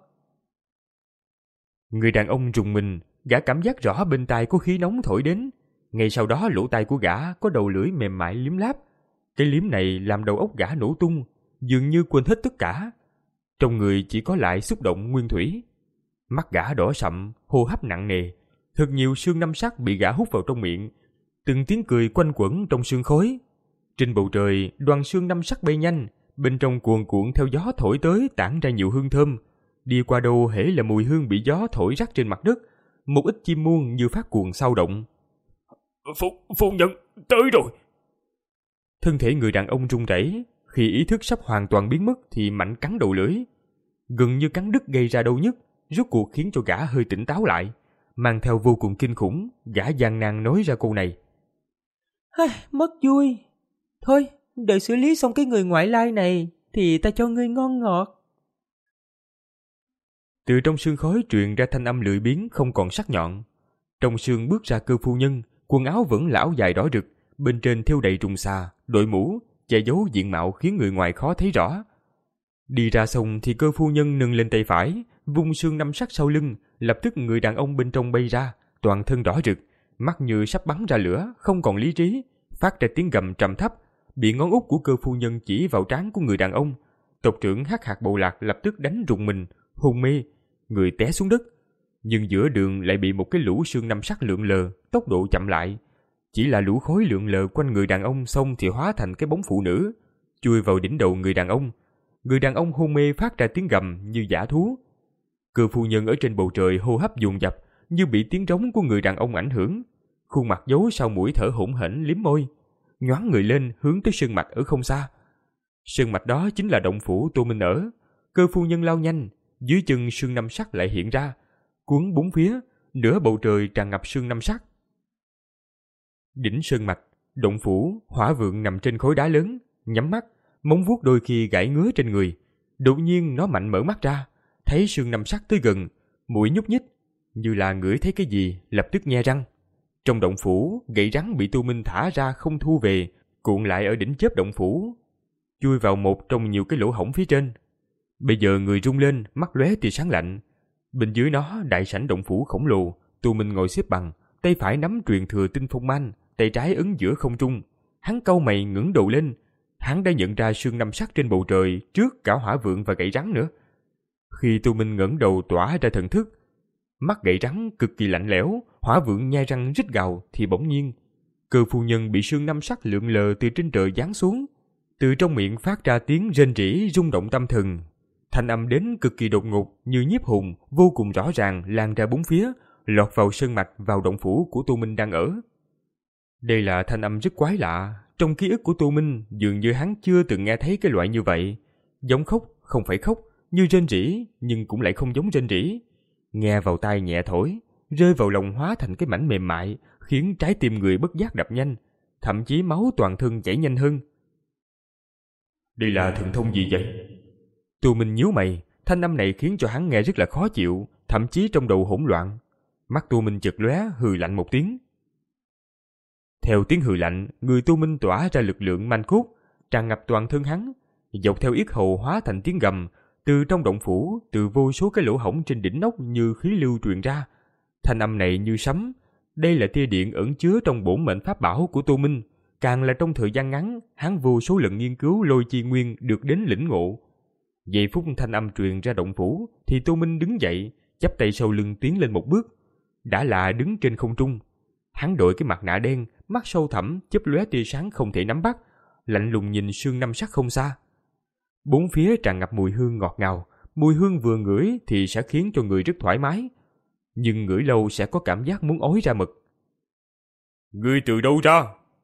Người đàn ông rùng mình, gã cảm giác rõ bên tai có khí nóng thổi đến. Ngay sau đó lỗ tai của gã có đầu lưỡi mềm mại liếm láp. Cái liếm này làm đầu óc gã nổ tung, dường như quên hết tất cả. Trong người chỉ có lại xúc động nguyên thủy. Mắt gã đỏ sậm, hô hấp nặng nề. Thật nhiều sương năm sắc bị gã hút vào trong miệng. Từng tiếng cười quanh quẩn trong sương khói. Trên bầu trời, đoàn sương năm sắc bay nhanh, bên trong cuồn cuộn theo gió thổi tới tản ra nhiều hương thơm. Đi qua đâu hễ là mùi hương bị gió thổi rắc trên mặt đất, một ít chim muông như phát cuồng sao động. Phu, phu nhân, tới rồi! Thân thể người đàn ông run rẩy, khi ý thức sắp hoàn toàn biến mất thì mạnh cắn đầu lưỡi. Gần như cắn đứt gây ra đau nhức, rốt cuộc khiến cho gã hơi tỉnh táo lại. Mang theo vô cùng kinh khủng, gã gian nan nói ra câu này. Ai, mất vui. Thôi, đợi xử lý xong cái người ngoại lai này, thì ta cho ngươi ngon ngọt. Từ trong sương khói truyền ra thanh âm lười biếng không còn sắc nhọn. Trong sương bước ra Cơ phu nhân, quần áo vẫn là áo dài đỏ rực, bên trên thêu đầy trùng xà, đội mũ, che giấu diện mạo khiến người ngoài khó thấy rõ. Đi ra xong thì Cơ phu nhân nâng lên tay phải, vung sương năm sắc sau lưng, lập tức người đàn ông bên trong bay ra, toàn thân đỏ rực, mắt như sắp bắn ra lửa, không còn lý trí, phát ra tiếng gầm trầm thấp, bị ngón út của Cơ phu nhân chỉ vào trán của người đàn ông. Tộc trưởng Hắc Hạc Bộ Lạc lập tức đánh rùng mình, hôn mê, người té xuống đất. Nhưng giữa đường lại bị một cái lũ sương năm sắc lượn lờ, tốc độ chậm lại. Chỉ là lũ khói lượn lờ quanh người đàn ông xong thì hóa thành cái bóng phụ nữ, chui vào đỉnh đầu người đàn ông. Người đàn ông hôn mê phát ra tiếng gầm như dã thú. Cơ phu nhân ở trên bầu trời hô hấp dồn dập, như bị tiếng rống của người đàn ông ảnh hưởng. Khuôn mặt giấu sau mũi thở hổn hển liếm môi, nhoáng người lên hướng tới sơn mạch ở không xa. Sơn mạch đó chính là động phủ Tô Minh ở. Cơ phu nhân lao nhanh, dưới chân sương năm sắc lại hiện ra, cuốn bốn phía, nửa bầu trời tràn ngập sương năm sắc. Đỉnh sơn mạch, động phủ, hỏa vượng nằm trên khối đá lớn, nhắm mắt, móng vuốt đôi khi gãi ngứa trên người. Đột nhiên nó mạnh mở mắt ra, thấy sương năm sắc tới gần, mũi nhúc nhích, như là ngửi thấy cái gì, lập tức nhe răng. Trong động phủ, gậy rắn bị Tô Minh thả ra không thu về, cuộn lại ở đỉnh chớp động phủ, chui vào một trong nhiều cái lỗ hổng phía trên. Bây giờ người rung lên, mắt lóe tia sáng lạnh. Bên dưới nó, đại sảnh động phủ khổng lồ, Tô Minh ngồi xếp bằng, tay phải nắm truyền thừa tinh phong man, tay trái ấn giữa không trung. Hắn cau mày ngẩng đầu lên, hắn đã nhận ra sương năm sắc trên bầu trời trước cả hỏa vượng và gậy rắn nữa. Khi Tô Minh ngẩng đầu tỏa ra thần thức, mắt gậy rắn cực kỳ lạnh lẽo, hỏa vượng nhai răng rít gào, thì bỗng nhiên Cơ phu nhân bị sương năm sắc lượn lờ từ trên trời giáng xuống, từ trong miệng phát ra tiếng rên rỉ rung động tâm thần. Thanh âm đến cực kỳ đột ngột như nhiếp hồn, vô cùng rõ ràng lan ra bốn phía, lọt vào sơn mạch, vào động phủ của Tô Minh đang ở. Đây là thanh âm rất quái lạ, trong ký ức của Tô Minh dường như hắn chưa từng nghe thấy cái loại như vậy. Giống khóc, không phải khóc, như rên rỉ nhưng cũng lại không giống rên rỉ. Nghe vào tai nhẹ thổi, rơi vào lòng hóa thành cái mảnh mềm mại, khiến trái tim người bất giác đập nhanh, thậm chí máu toàn thân chảy nhanh hơn. Đây là thần thông gì vậy? Tô Minh nhíu mày, thanh âm này khiến cho hắn nghe rất là khó chịu, thậm chí trong đầu hỗn loạn. Mắt Tô Minh chợt lóe, hừ lạnh một tiếng. Theo tiếng hừ lạnh, người Tô Minh tỏa ra lực lượng manh cốt, tràn ngập toàn thân hắn, dọc theo yết hầu hóa thành tiếng gầm, từ trong động phủ, từ vô số cái lỗ hổng trên đỉnh nóc như khí lưu truyền ra. Thanh âm này như sấm, đây là tia điện ẩn chứa trong bổn mệnh pháp bảo của Tô Minh, càng là trong thời gian ngắn, hắn vô số lần nghiên cứu lôi chi nguyên được đến lĩnh ngộ. Giây phút thanh âm truyền ra động phủ, thì Tô Minh đứng dậy, chắp tay sau lưng tiến lên một bước, đã là đứng trên không trung. Hắn đội cái mặt nạ đen, mắt sâu thẳm chớp lóe tia sáng không thể nắm bắt, lạnh lùng nhìn sương năm sắc không xa. Bốn phía tràn ngập mùi hương ngọt ngào, mùi hương vừa ngửi thì sẽ khiến cho người rất thoải mái, nhưng ngửi lâu sẽ có cảm giác muốn ói ra mật. Ngươi từ đâu ra?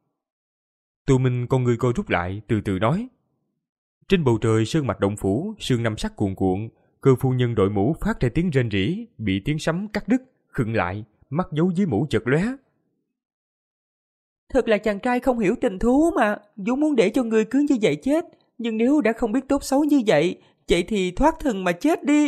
Tô Minh con người co rút lại, từ từ nói. Trên bầu trời sơn mạch động phủ, sương năm sắc cuồn cuộn, Cơ phu nhân đội mũ phát ra tiếng rên rỉ, bị tiếng sấm cắt đứt, khựng lại, mắt giấu dưới mũ chợt lóe. Thật là chàng trai không hiểu tình thú mà, vốn muốn để cho người cứ như vậy chết, nhưng nếu đã không biết tốt xấu như vậy, vậy thì thoát thân mà chết đi.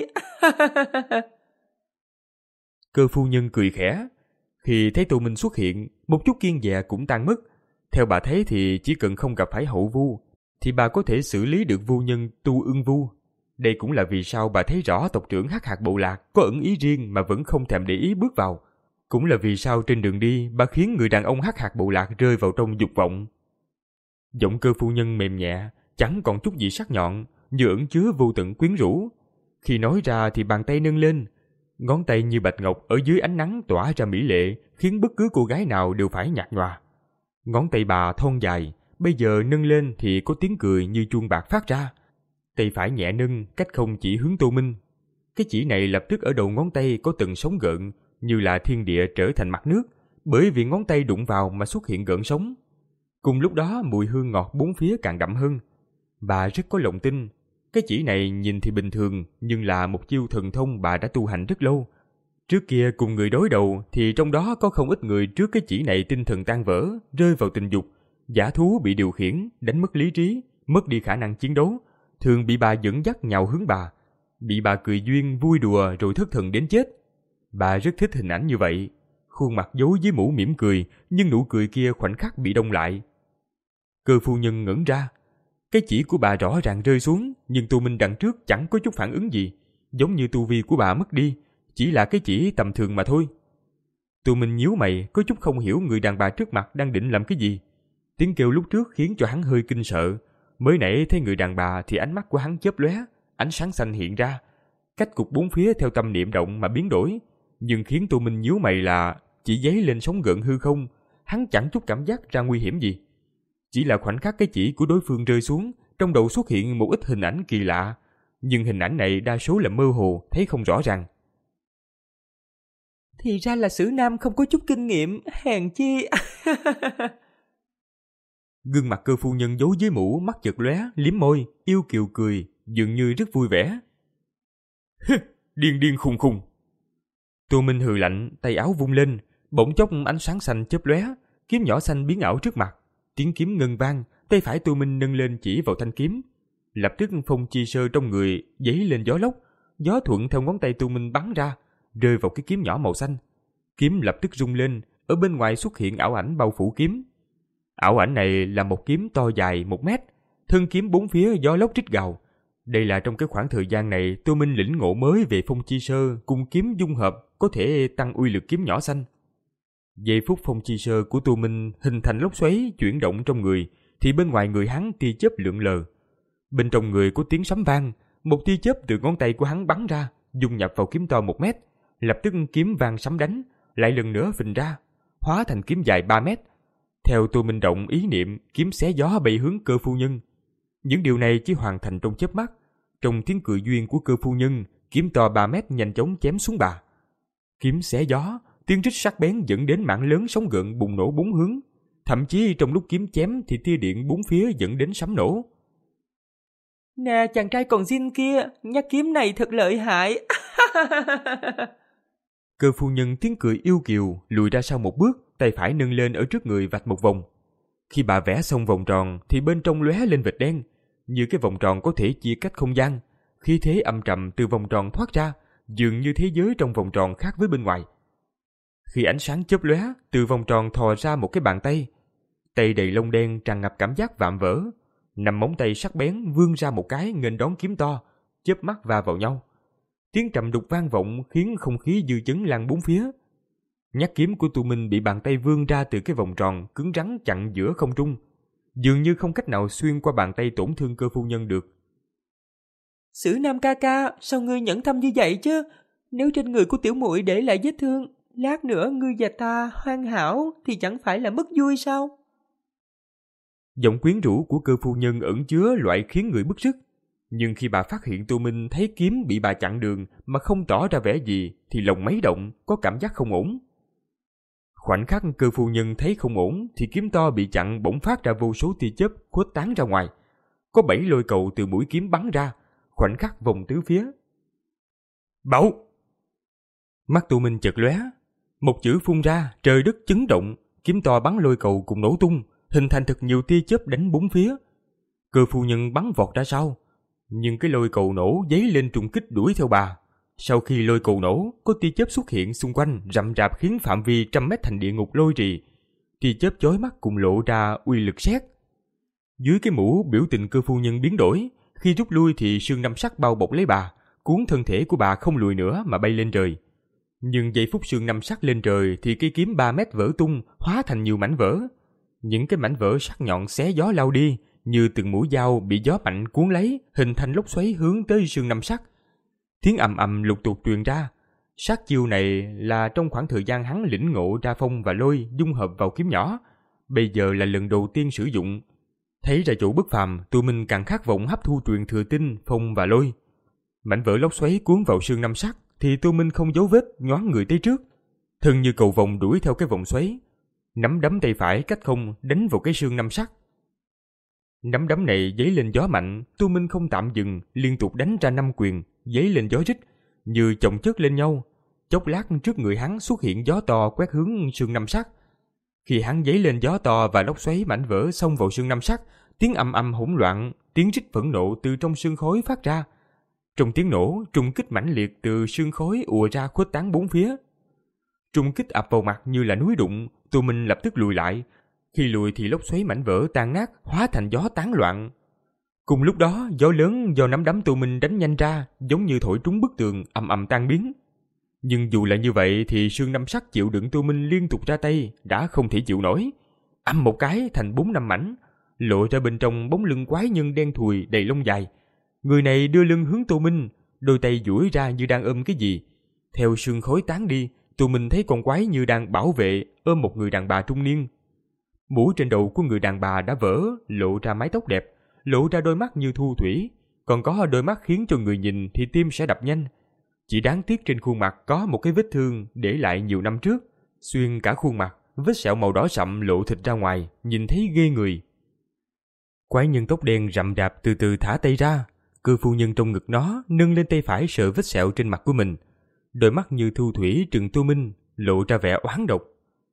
Cơ phu nhân cười khẽ. Khi thấy Tô Minh xuất hiện, một chút kiêng dè cũng tan mất. Theo bà thấy thì chỉ cần không gặp phải hậu vu, thì bà có thể xử lý được vu nhân Tu Ưng Vu. Đây cũng là vì sao bà thấy rõ tộc trưởng Hắc Hạc Bộ Lạc có ẩn ý riêng mà vẫn không thèm để ý bước vào. Cũng là vì sao trên đường đi bà khiến người đàn ông Hắc Hạc Bộ Lạc rơi vào trong dục vọng. Giọng Cơ phu nhân mềm nhẹ, chẳng còn chút gì sắc nhọn, như ẩn chứa vô tận quyến rũ. Khi nói ra thì bàn tay nâng lên, ngón tay như bạch ngọc ở dưới ánh nắng tỏa ra mỹ lệ, khiến bất cứ cô gái nào đều phải nhạt nhòa. Ngón tay bà thon dài, bây giờ nâng lên thì có tiếng cười như chuông bạc phát ra. Tay phải nhẹ nâng, cách không chỉ hướng Tô Minh. Cái chỉ này lập tức ở đầu ngón tay có từng sóng gợn, như là thiên địa trở thành mặt nước, bởi vì ngón tay đụng vào mà xuất hiện gợn sóng. Cùng lúc đó mùi hương ngọt bốn phía càng đậm hơn. Bà rất có lòng tin. Cái chỉ này nhìn thì bình thường, nhưng là một chiêu thần thông bà đã tu hành rất lâu. Trước kia cùng người đối đầu thì trong đó có không ít người trước cái chỉ này tinh thần tan vỡ, rơi vào tình dục, giả thú bị điều khiển, đánh mất lý trí, mất đi khả năng chiến đấu, thường bị bà dẫn dắt nhào hướng bà, bị bà cười duyên vui đùa rồi thất thần đến chết. Bà rất thích hình ảnh như vậy, khuôn mặt giấu dưới mũ mỉm cười, nhưng nụ cười kia khoảnh khắc bị đông lại. Cơ phu nhân ngẩn ra, cái chỉ của bà rõ ràng rơi xuống, nhưng Tô Minh đằng trước chẳng có chút phản ứng gì, giống như tu vi của bà mất đi, chỉ là cái chỉ tầm thường mà thôi. Tô Minh nhíu mày, có chút không hiểu người đàn bà trước mặt đang định làm cái gì. Tiếng kêu lúc trước khiến cho hắn hơi kinh sợ. Mới nãy thấy người đàn bà thì ánh mắt của hắn chớp lóe, ánh sáng xanh hiện ra, cách cục bốn phía theo tâm niệm động mà biến đổi. Nhưng khiến Tô Minh nhíu mày là chỉ giấy lên sóng gợn hư không, hắn chẳng chút cảm giác ra nguy hiểm gì. Chỉ là khoảnh khắc cái chỉ của đối phương rơi xuống, trong đầu xuất hiện một ít hình ảnh kỳ lạ, nhưng hình ảnh này đa số là mơ hồ, thấy không rõ ràng. Thì ra là Sử Nam không có chút kinh nghiệm, hèn chi. Gương mặt Cơ phu nhân giấu dưới mũ, mắt chợt lóe, liếm môi, yêu kiều cười, dường như rất vui vẻ. Điên điên khùng khùng. Tô Minh hừ lạnh, tay áo vung lên, bỗng chốc ánh sáng xanh chớp lóe, kiếm nhỏ xanh biến ảo trước mặt, tiếng kiếm ngân vang, tay phải Tô Minh nâng lên chỉ vào thanh kiếm, lập tức phong chi sơ trong người giấy lên gió lốc, gió thuận theo ngón tay Tô Minh bắn ra, rơi vào cái kiếm nhỏ màu xanh. Kiếm lập tức rung lên, ở bên ngoài xuất hiện ảo ảnh bao phủ kiếm. Ảo ảnh này là một kiếm to dài một mét, thân kiếm bốn phía gió lốc rít gào. Đây là trong cái khoảng thời gian này Tô Minh lĩnh ngộ mới về phong chi sơ cùng kiếm dung hợp có thể tăng uy lực kiếm nhỏ xanh. Giây phút phong chi sơ của Tô Minh hình thành lốc xoáy chuyển động trong người, thì bên ngoài người hắn tia chớp lượn lờ. Bên trong người có tiếng sấm vang, một tia chớp từ ngón tay của hắn bắn ra, dung nhập vào kiếm to một mét, lập tức kiếm vang sấm đánh, lại lần nữa phình ra, hóa thành kiếm dài ba mét. Theo Tô Minh động ý niệm, kiếm xé gió bay hướng Cơ phu nhân. Những điều này chỉ hoàn thành trong chớp mắt. Trong tiếng cười duyên của Cơ phu nhân, kiếm to ba mét nhanh chóng chém xuống bà. Kiếm xé gió, tiếng rít sắc bén dẫn đến mảng lớn sóng gợn bùng nổ bốn hướng. Thậm chí trong lúc kiếm chém thì tia điện bốn phía dẫn đến sấm nổ. Nè chàng trai còn zin kia, nhát kiếm này thật lợi hại. Cơ phu nhân tiếng cười yêu kiều lùi ra sau một bước, tay phải nâng lên ở trước người vạch một vòng. Khi bà vẽ xong vòng tròn thì bên trong lóe lên vệt đen, như cái vòng tròn có thể chia cách không gian. Khí thế âm trầm từ vòng tròn thoát ra, dường như thế giới trong vòng tròn khác với bên ngoài. Khi ánh sáng chớp lóe, từ vòng tròn thò ra một cái bàn tay. Tay đầy lông đen tràn ngập cảm giác vạm vỡ. Năm móng tay sắc bén vươn ra một cái nghênh đón kiếm to, chớp mắt va vào nhau. Tiếng trầm đục vang vọng khiến không khí dư chấn lan bốn phía. Nhát kiếm của Tô Minh bị bàn tay vươn ra từ cái vòng tròn cứng rắn chặn giữa không trung, dường như không cách nào xuyên qua bàn tay tổn thương Cơ phu nhân được. Sử Nam ca ca, sao ngươi nhẫn tâm như vậy chứ? Nếu trên người của tiểu muội để lại vết thương, lát nữa ngươi và ta hoàn hảo thì chẳng phải là mất vui sao? Giọng quyến rũ của Cơ phu nhân ẩn chứa loại khiến người bức rứt. Nhưng khi bà phát hiện Tô Minh thấy kiếm bị bà chặn đường mà không tỏ ra vẻ gì thì lòng mấy động, có cảm giác không ổn. Khoảnh khắc Cơ phu nhân thấy không ổn thì kiếm to bị chặn bỗng phát ra vô số tia chớp khuếch tán ra ngoài. Có bảy lôi cầu từ mũi kiếm bắn ra, khoảnh khắc vòng tứ phía. Bảo! Mắt Tô Minh chợt lóe, một chữ phun ra, trời đất chấn động, kiếm to bắn lôi cầu cùng nổ tung, hình thành thật nhiều tia chớp đánh bốn phía. Cơ phu nhân bắn vọt ra sau, nhưng cái lôi cầu nổ giấy lên trùng kích đuổi theo bà. Sau khi lôi cầu nổ, có tia chớp xuất hiện xung quanh rậm rạp khiến phạm vi trăm mét thành địa ngục lôi trì. Tia chớp chói mắt cùng lộ ra uy lực sét. Dưới cái mũ biểu tình Cơ phu nhân biến đổi, khi rút lui thì sương năm sắc bao bọc lấy bà, cuốn thân thể của bà không lùi nữa mà bay lên trời. Nhưng giây phút sương năm sắc lên trời thì cây kiếm ba mét vỡ tung, hóa thành nhiều mảnh vỡ. Những cái mảnh vỡ sắc nhọn xé gió lao đi, như từng mũi dao bị gió mạnh cuốn lấy, hình thành lốc xoáy hướng tới sương năm sắc. Tiếng ầm ầm lục tục truyền ra. Sát chiêu này là trong khoảng thời gian hắn lĩnh ngộ ra phong và lôi dung hợp vào kiếm nhỏ, bây giờ là lần đầu tiên sử dụng. Thấy ra chỗ bất phàm, Tô Minh càng khát vọng hấp thu truyền thừa tinh phong và lôi. Mảnh vỡ lốc xoáy cuốn vào sương năm sắc thì Tô Minh không giấu vết nhoáng người tới trước, thân như cầu vồng đuổi theo cái vòng xoáy, nắm đấm tay phải cách không đánh vào cái sương năm sắc. Nắm đấm này giấy lên gió mạnh, Tô Minh không tạm dừng, liên tục đánh ra năm quyền, giấy lên gió rít, như chồng chất lên nhau. Chốc lát trước người hắn xuất hiện gió to quét hướng sương năm sắc. Khi hắn giấy lên gió to và lốc xoáy mảnh vỡ xông vào sương năm sắc, tiếng ầm ầm hỗn loạn, tiếng rít phẫn nộ từ trong sương khói phát ra. Trong tiếng nổ, trùng kích mãnh liệt từ sương khói ùa ra khuếch tán bốn phía. Trùng kích ập vào mặt như là núi đụng, Tô Minh lập tức lùi lại. Khi lùi thì lốc xoáy mảnh vỡ tan nát, hóa thành gió tán loạn. Cùng lúc đó, gió lớn do nắm đấm Tô Minh đánh nhanh ra, giống như thổi trúng bức tường, ầm ầm tan biến. Nhưng dù là như vậy thì sương năm sắc chịu đựng Tô Minh liên tục ra tay đã không thể chịu nổi. Ầm một cái thành bốn năm mảnh, lộ ra bên trong bóng lưng quái nhân đen thùi đầy lông dài. Người này đưa lưng hướng Tô Minh, đôi tay duỗi ra như đang ôm cái gì. Theo sương khói tán đi, Tô Minh thấy con quái như đang bảo vệ ôm một người đàn bà trung niên. Mũ trên đầu của người đàn bà đã vỡ, lộ ra mái tóc đẹp, lộ ra đôi mắt như thu thủy, còn có đôi mắt khiến cho người nhìn thì tim sẽ đập nhanh. Chỉ đáng tiếc trên khuôn mặt có một cái vết thương để lại nhiều năm trước, xuyên cả khuôn mặt, vết sẹo màu đỏ sậm lộ thịt ra ngoài, nhìn thấy ghê người. Quái nhân tóc đen rậm rạp từ từ thả tay ra, Cơ phu nhân trong ngực nó nâng lên tay phải sờ vết sẹo trên mặt của mình, đôi mắt như thu thủy trừng Tô Minh, lộ ra vẻ oán độc.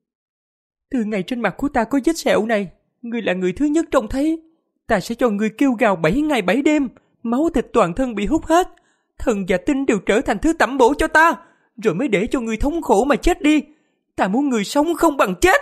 Từ ngày trên mặt của ta có vết sẹo này, ngươi là người thứ nhất trông thấy. Ta sẽ cho ngươi kêu gào bảy ngày bảy đêm, máu thịt toàn thân bị hút hết, thần và tinh đều trở thành thứ tẩm bổ cho ta. rồi mới để cho người thống khổ mà chết đi. Ta muốn người sống không bằng chết.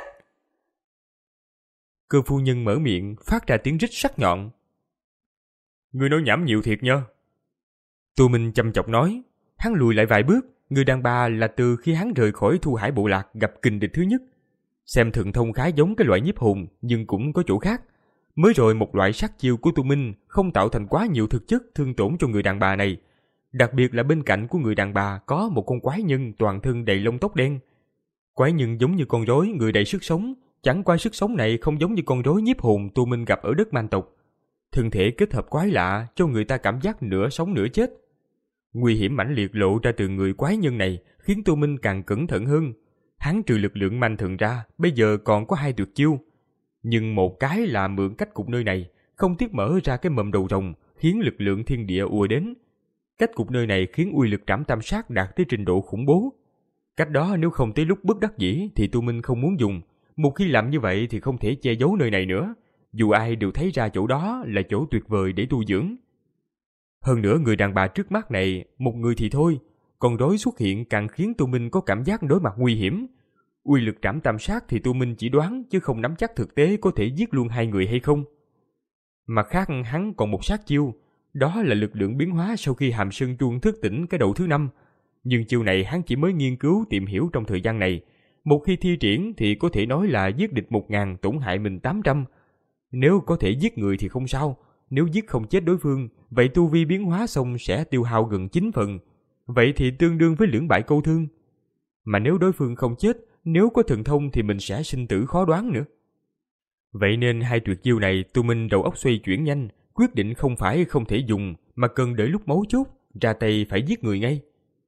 Cơ phu nhân mở miệng phát ra tiếng rít sắc nhọn. Ngươi nói nhảm nhiều thiệt nhá. Tô Minh chăm chọc nói. Hắn lùi lại vài bước. Người đàn bà là từ khi hắn rời khỏi Thu Hải bộ lạc gặp kình địch thứ nhất. Xem thần thông khá giống cái loại nhiếp hồn, nhưng cũng có chỗ khác. Mới rồi một loại sát chiêu của Tô Minh không tạo thành quá nhiều thực chất thương tổn cho người đàn bà này. Đặc biệt là bên cạnh của người đàn bà có một con quái nhân toàn thân đầy lông tóc đen. Quái nhân giống như con rối, người đầy sức sống. Chẳng qua sức sống này không giống như con rối nhiếp hồn Tô Minh gặp ở đất man tộc. Thân thể kết hợp quái lạ cho người ta cảm giác nửa sống nửa chết. Nguy hiểm mãnh liệt lộ ra từ người quái nhân này khiến Tô Minh càng cẩn thận hơn. Hắn trừ lực lượng manh thường ra, bây giờ còn có hai tuyệt chiêu. Nhưng một cái là mượn cách cục nơi này, không tiếc mở ra cái mầm đầu rồng, khiến lực lượng thiên địa ùa đến. Cách cục nơi này khiến uy lực trảm tam sát đạt tới trình độ khủng bố. Cách đó nếu không tới lúc bất đắc dĩ thì Tô Minh không muốn dùng. Một khi làm như vậy thì không thể che giấu nơi này nữa. Dù ai đều thấy ra chỗ đó là chỗ tuyệt vời để tu dưỡng. Hơn nữa người đàn bà trước mắt này, một người thì thôi, còn rối xuất hiện càng khiến Tô Minh có cảm giác đối mặt nguy hiểm. Uy lực trảm tam sát thì Tô Minh chỉ đoán chứ không nắm chắc thực tế có thể giết luôn hai người hay không. Mặt khác hắn còn một sát chiêu, đó là lực lượng biến hóa sau khi Hàm Sơn Chuông thức tỉnh cái đầu thứ năm. Nhưng chiêu này hắn chỉ mới nghiên cứu tìm hiểu trong thời gian này. Một khi thi triển thì có thể nói là giết địch một ngàn, tổn hại mình tám trăm. Nếu có thể giết người thì không sao, nếu giết không chết đối phương, vậy tu vi biến hóa xong sẽ tiêu hao gần chín phần. Vậy thì tương đương với lưỡng bại câu thương. Mà nếu đối phương không chết, nếu có thần thông thì mình sẽ sinh tử khó đoán nữa. Vậy nên hai tuyệt chiêu này Tu Minh đầu óc xoay chuyển nhanh, quyết định không phải không thể dùng, mà cần đợi lúc mấu chốt, ra tay phải giết người ngay.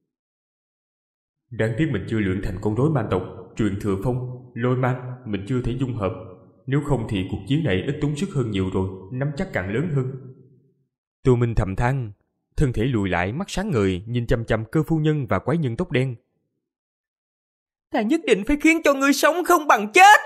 Đáng tiếc mình chưa luyện thành con rối man tộc, truyền thừa phong, lôi man, mình chưa thể dung hợp. Nếu không thì cuộc chiến này ít tốn sức hơn nhiều rồi, nắm chắc càng lớn hơn. Tu Minh thầm than, thân thể lùi lại, mắt sáng ngời, nhìn chăm chăm Cơ phu nhân và quái nhân tóc đen. Ta nhất định phải khiến cho ngươi sống không bằng chết.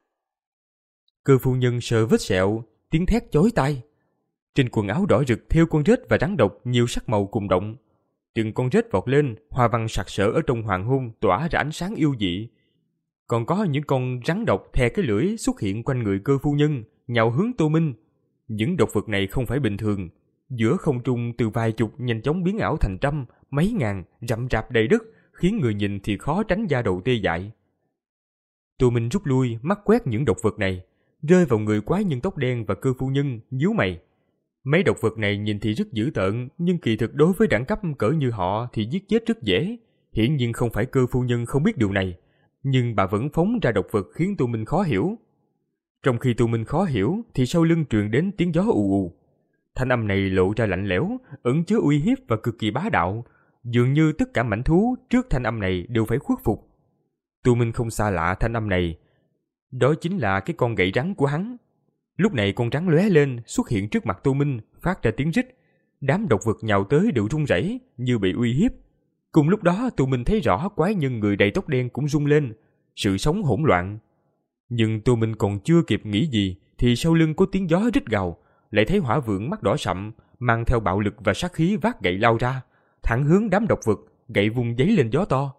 Cơ phu nhân sờ vết sẹo, tiếng thét chói tai. Trên quần áo đỏ rực thêu con rết và rắn độc nhiều sắc màu cùng động. Từng con rết vọt lên, hoa văn sặc sỡ ở trong hoàng hôn tỏa ra ánh sáng yêu dị. Còn có những con rắn độc thè cái lưỡi xuất hiện quanh người Cơ phu nhân, nhào hướng Tô Minh. Những độc vật này không phải bình thường. Giữa không trung từ vài chục nhanh chóng biến ảo thành trăm, mấy ngàn, rậm rạp đầy đất, khiến người nhìn thì khó tránh da đầu tê dại. Tô Minh rút lui, mắt quét những độc vật này, rơi vào người quái nhân tóc đen và Cơ phu nhân, nhíu mày. Mấy độc vật này nhìn thì rất dữ tợn, nhưng kỳ thực đối với đẳng cấp cỡ như họ thì giết chết rất dễ. Hiển nhiên không phải Cơ phu nhân không biết điều này, nhưng bà vẫn phóng ra độc vật khiến Tô Minh khó hiểu. Trong khi Tô Minh khó hiểu thì sau lưng truyền đến tiếng gió ù ù. Thanh âm này lộ ra lạnh lẽo, ẩn chứa uy hiếp và cực kỳ bá đạo. Dường như tất cả mãnh thú trước thanh âm này đều phải khuất phục. Tô Minh không xa lạ thanh âm này. Đó chính là cái con gậy rắn của hắn. Lúc này con rắn lóe lên xuất hiện trước mặt Tô Minh, phát ra tiếng rít. Đám độc vật nhào tới đều run rẩy như bị uy hiếp. Cùng lúc đó Tô Minh thấy rõ quái nhân người đầy tóc đen cũng rung lên, sự sống hỗn loạn. Nhưng Tô Minh còn chưa kịp nghĩ gì thì sau lưng có tiếng gió rít gào, lại thấy Hỏa Vượng mắt đỏ sậm mang theo bạo lực và sát khí vác gậy lao ra, thẳng hướng đám độc vật, gậy vung giấy lên gió to.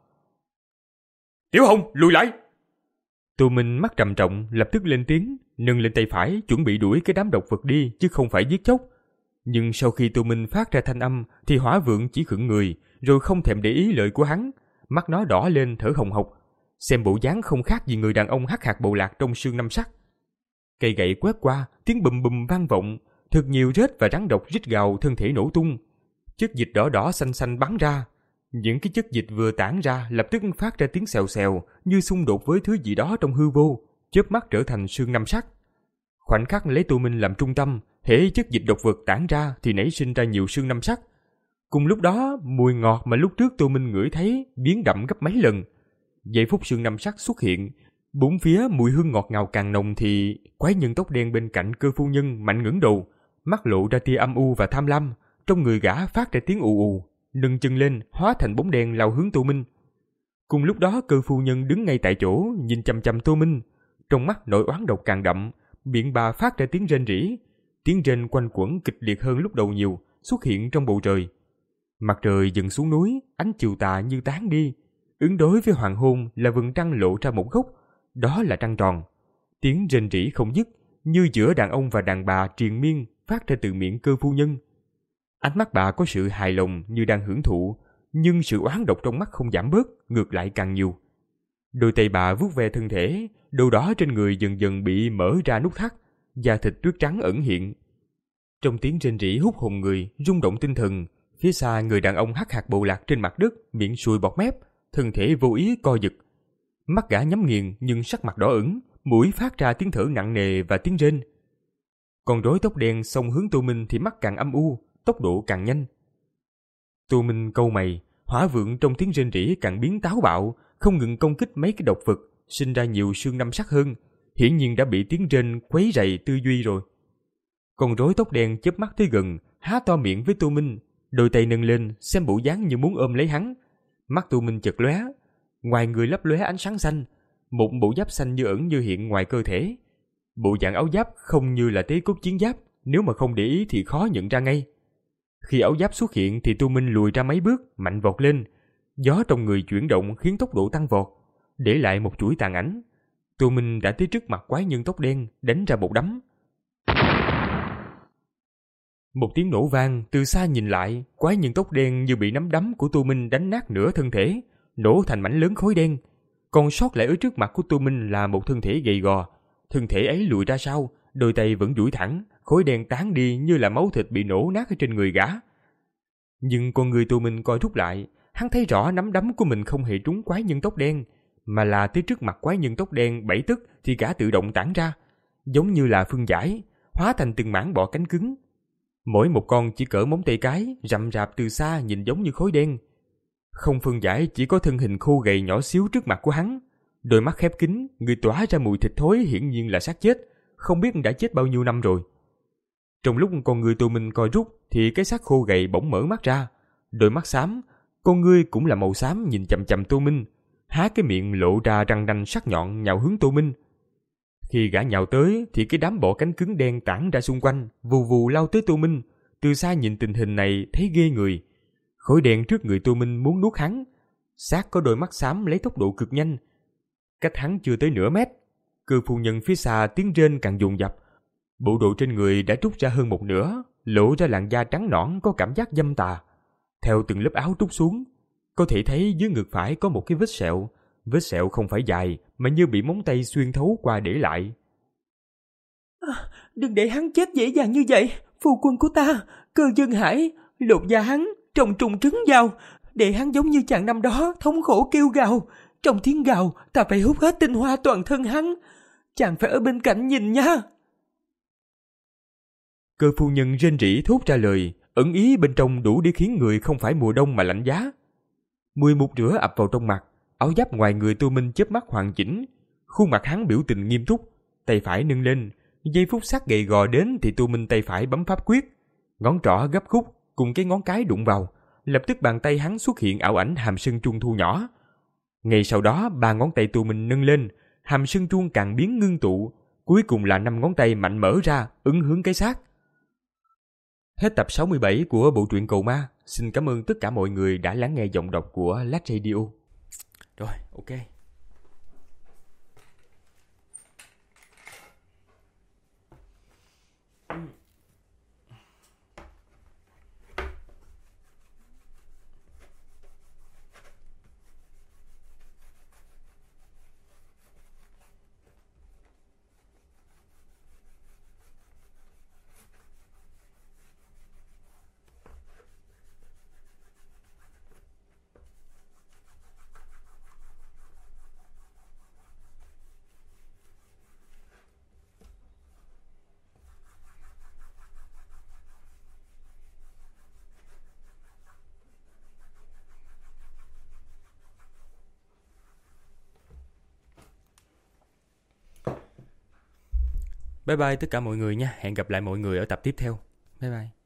Tiểu Hồng, lùi lại! Tô Minh mắt trầm trọng lập tức lên tiếng, nâng lên tay phải chuẩn bị đuổi cái đám độc vật đi chứ không phải giết chóc. Nhưng sau khi Tô Minh phát ra thanh âm thì Hỏa Vượng chỉ khựng người, rồi không thèm để ý lời của hắn, mắt nó đỏ lên thở hồng hộc, xem bộ dáng không khác gì người đàn ông hắc hạt bộ lạc trong xương năm sắc. Cây gậy quét qua, tiếng bùm bùm vang vọng, thật nhiều rết và rắn độc rít gào, thân thể nổ tung. Chất dịch đỏ đỏ xanh xanh bắn ra. Những cái chất dịch vừa tản ra lập tức phát ra tiếng xèo xèo như xung đột với thứ gì đó trong hư vô, chớp mắt trở thành xương năm sắc. Khoảnh khắc lấy Tô Minh làm trung tâm, hễ chất dịch độc vật tản ra thì nảy sinh ra nhiều xương năm sắc. Cùng lúc đó, mùi ngọt mà lúc trước Tô Minh ngửi thấy biến đậm gấp mấy lần. Giây phút xương năm sắc xuất hiện, bốn phía mùi hương ngọt ngào càng nồng thì quái nhân tóc đen bên cạnh Cơ phu nhân mạnh ngẩng đầu, mắt lộ ra tia âm u và tham lam, trong người gã phát ra tiếng ù ù, nâng chân lên hóa thành bóng đen lao hướng Tô Minh. Cùng lúc đó Cơ phu nhân đứng ngay tại chỗ nhìn chằm chằm Tô Minh, trong mắt nỗi oán độc càng đậm, miệng bà phát ra tiếng rên rỉ, tiếng rên quanh quẩn kịch liệt hơn lúc đầu nhiều, xuất hiện trong bầu trời. Mặt trời dần xuống núi, ánh chiều tà như tán đi, Ứng đối với hoàng hôn là vầng trăng lộ ra một góc, đó là trăng tròn. Tiếng rên rỉ không dứt, như giữa đàn ông và đàn bà triền miên phát ra từ miệng Cơ phu nhân. Ánh mắt bà có sự hài lòng như đang hưởng thụ, nhưng sự oán độc trong mắt không giảm bớt, ngược lại càng nhiều. Đôi tay bà vuốt ve thân thể, đồ đỏ trên người dần dần bị mở ra nút thắt, da thịt tuyết trắng ẩn hiện. Trong tiếng rên rỉ hút hồn người, rung động tinh thần, phía xa người đàn ông hắc hạt bộ lạc trên mặt đất, miệng sùi bọt mép, thân thể vô ý co giật. Mắt gã nhắm nghiền nhưng sắc mặt đỏ ửng, mũi phát ra tiếng thở nặng nề và tiếng rên. Con rối tóc đen xông hướng Tô Minh thì mắt càng âm u, tốc độ càng nhanh. Tô Minh cau mày, hỏa vượng trong tiếng rên rỉ càng biến táo bạo, không ngừng công kích mấy cái độc vật, sinh ra nhiều xương năm sắc hơn, hiển nhiên đã bị tiếng rên quấy rầy tư duy rồi. Con rối tóc đen chớp mắt tới gần, há to miệng với Tô Minh, đôi tay nâng lên, xem bộ dáng như muốn ôm lấy hắn. Mắt Tô Minh chợt lóe, ngoài người lấp lóe ánh sáng xanh, một bộ giáp xanh như ẩn như hiện ngoài cơ thể. Bộ dạng áo giáp không như là tế cốt chiến giáp, nếu mà không để ý thì khó nhận ra ngay. Khi áo giáp xuất hiện thì Tô Minh lùi ra mấy bước, mạnh vọt lên. Gió trong người chuyển động khiến tốc độ tăng vọt, để lại một chuỗi tàn ảnh. Tô Minh đã tới trước mặt quái nhân tóc đen, đánh ra một đấm. Một tiếng nổ vang, từ xa nhìn lại, quái nhân tóc đen như bị nắm đấm của Tô Minh đánh nát nửa thân thể, nổ thành mảnh lớn khối đen. Còn sót lại ở trước mặt của Tô Minh là một thân thể gầy gò. Thân thể ấy lùi ra sau, đôi tay vẫn duỗi thẳng, khối đen tán đi như là máu thịt bị nổ nát ở trên người gã. Nhưng con người Tô Minh coi rút lại, hắn thấy rõ nắm đấm của mình không hề trúng quái nhân tóc đen, mà là tới trước mặt quái nhân tóc đen bảy tấc thì gã tự động tản ra, giống như là phân giải, hóa thành từng mảng bọ cánh cứng. Mỗi một con chỉ cỡ móng tay cái, rậm rạp từ xa nhìn giống như khối đen. Không phân giải, chỉ có thân hình khô gầy nhỏ xíu trước mặt của hắn. Đôi mắt khép kín, người tỏa ra mùi thịt thối, hiển nhiên là xác chết, không biết đã chết bao nhiêu năm rồi. Trong lúc con người Tô Minh coi rút thì cái xác khô gầy bỗng mở mắt ra, đôi mắt xám, con ngươi cũng là màu xám nhìn chằm chằm Tô Minh, há cái miệng lộ ra răng nanh sắc nhọn nhào hướng Tô Minh. Khi gã nhào tới thì cái đám bọ cánh cứng đen tản ra xung quanh, vù vù lao tới Tô Minh. Từ xa nhìn tình hình này thấy ghê người. Khối đen trước người Tô Minh muốn nuốt hắn. Xác có đôi mắt xám lấy tốc độ cực nhanh. Cách hắn chưa tới nửa mét, Cơ phu nhân phía xa tiếng rên càng dồn dập. Bộ đồ trên người đã trút ra hơn một nửa, lộ ra làn da trắng nõn có cảm giác dâm tà. Theo từng lớp áo trút xuống, có thể thấy dưới ngực phải có một cái vết sẹo. Vết sẹo không phải dài, mà như bị móng tay xuyên thấu qua để lại. À, đừng để hắn chết dễ dàng như vậy, phu quân của ta, Cơ Dương Hải, lột da hắn, trồng trùng trứng vào, để hắn giống như chàng năm đó thống khổ kêu gào. Trong tiếng gào, ta phải hút hết tinh hoa toàn thân hắn. Chàng phải ở bên cạnh nhìn nha. Cơ phu nhân rên rỉ thốt ra lời, ẩn ý bên trong đủ để khiến người không phải mùa đông mà lạnh giá. Mùi mục rửa ập vào trong mặt, áo giáp ngoài người Tô Minh chớp mắt hoàn chỉnh, khuôn mặt hắn biểu tình nghiêm túc, tay phải nâng lên, giây phút sát gầy gò đến thì Tô Minh tay phải bấm pháp quyết, ngón trỏ gấp khúc cùng cái ngón cái đụng vào, lập tức bàn tay hắn xuất hiện ảo ảnh hàm sơn trung thu nhỏ. Ngay sau đó ba ngón tay Tô Minh nâng lên, hàm sơn chuông càng biến ngưng tụ, cuối cùng là năm ngón tay mạnh mở ra, ứng hướng cái xác. Hết tập sáu mươi bảy của bộ truyện Cầu Ma. Xin cảm ơn tất cả mọi người đã lắng nghe giọng đọc của Lát Radio. Rồi, ok. Bye bye tất cả mọi người nha. Hẹn gặp lại mọi người ở tập tiếp theo. Bye bye.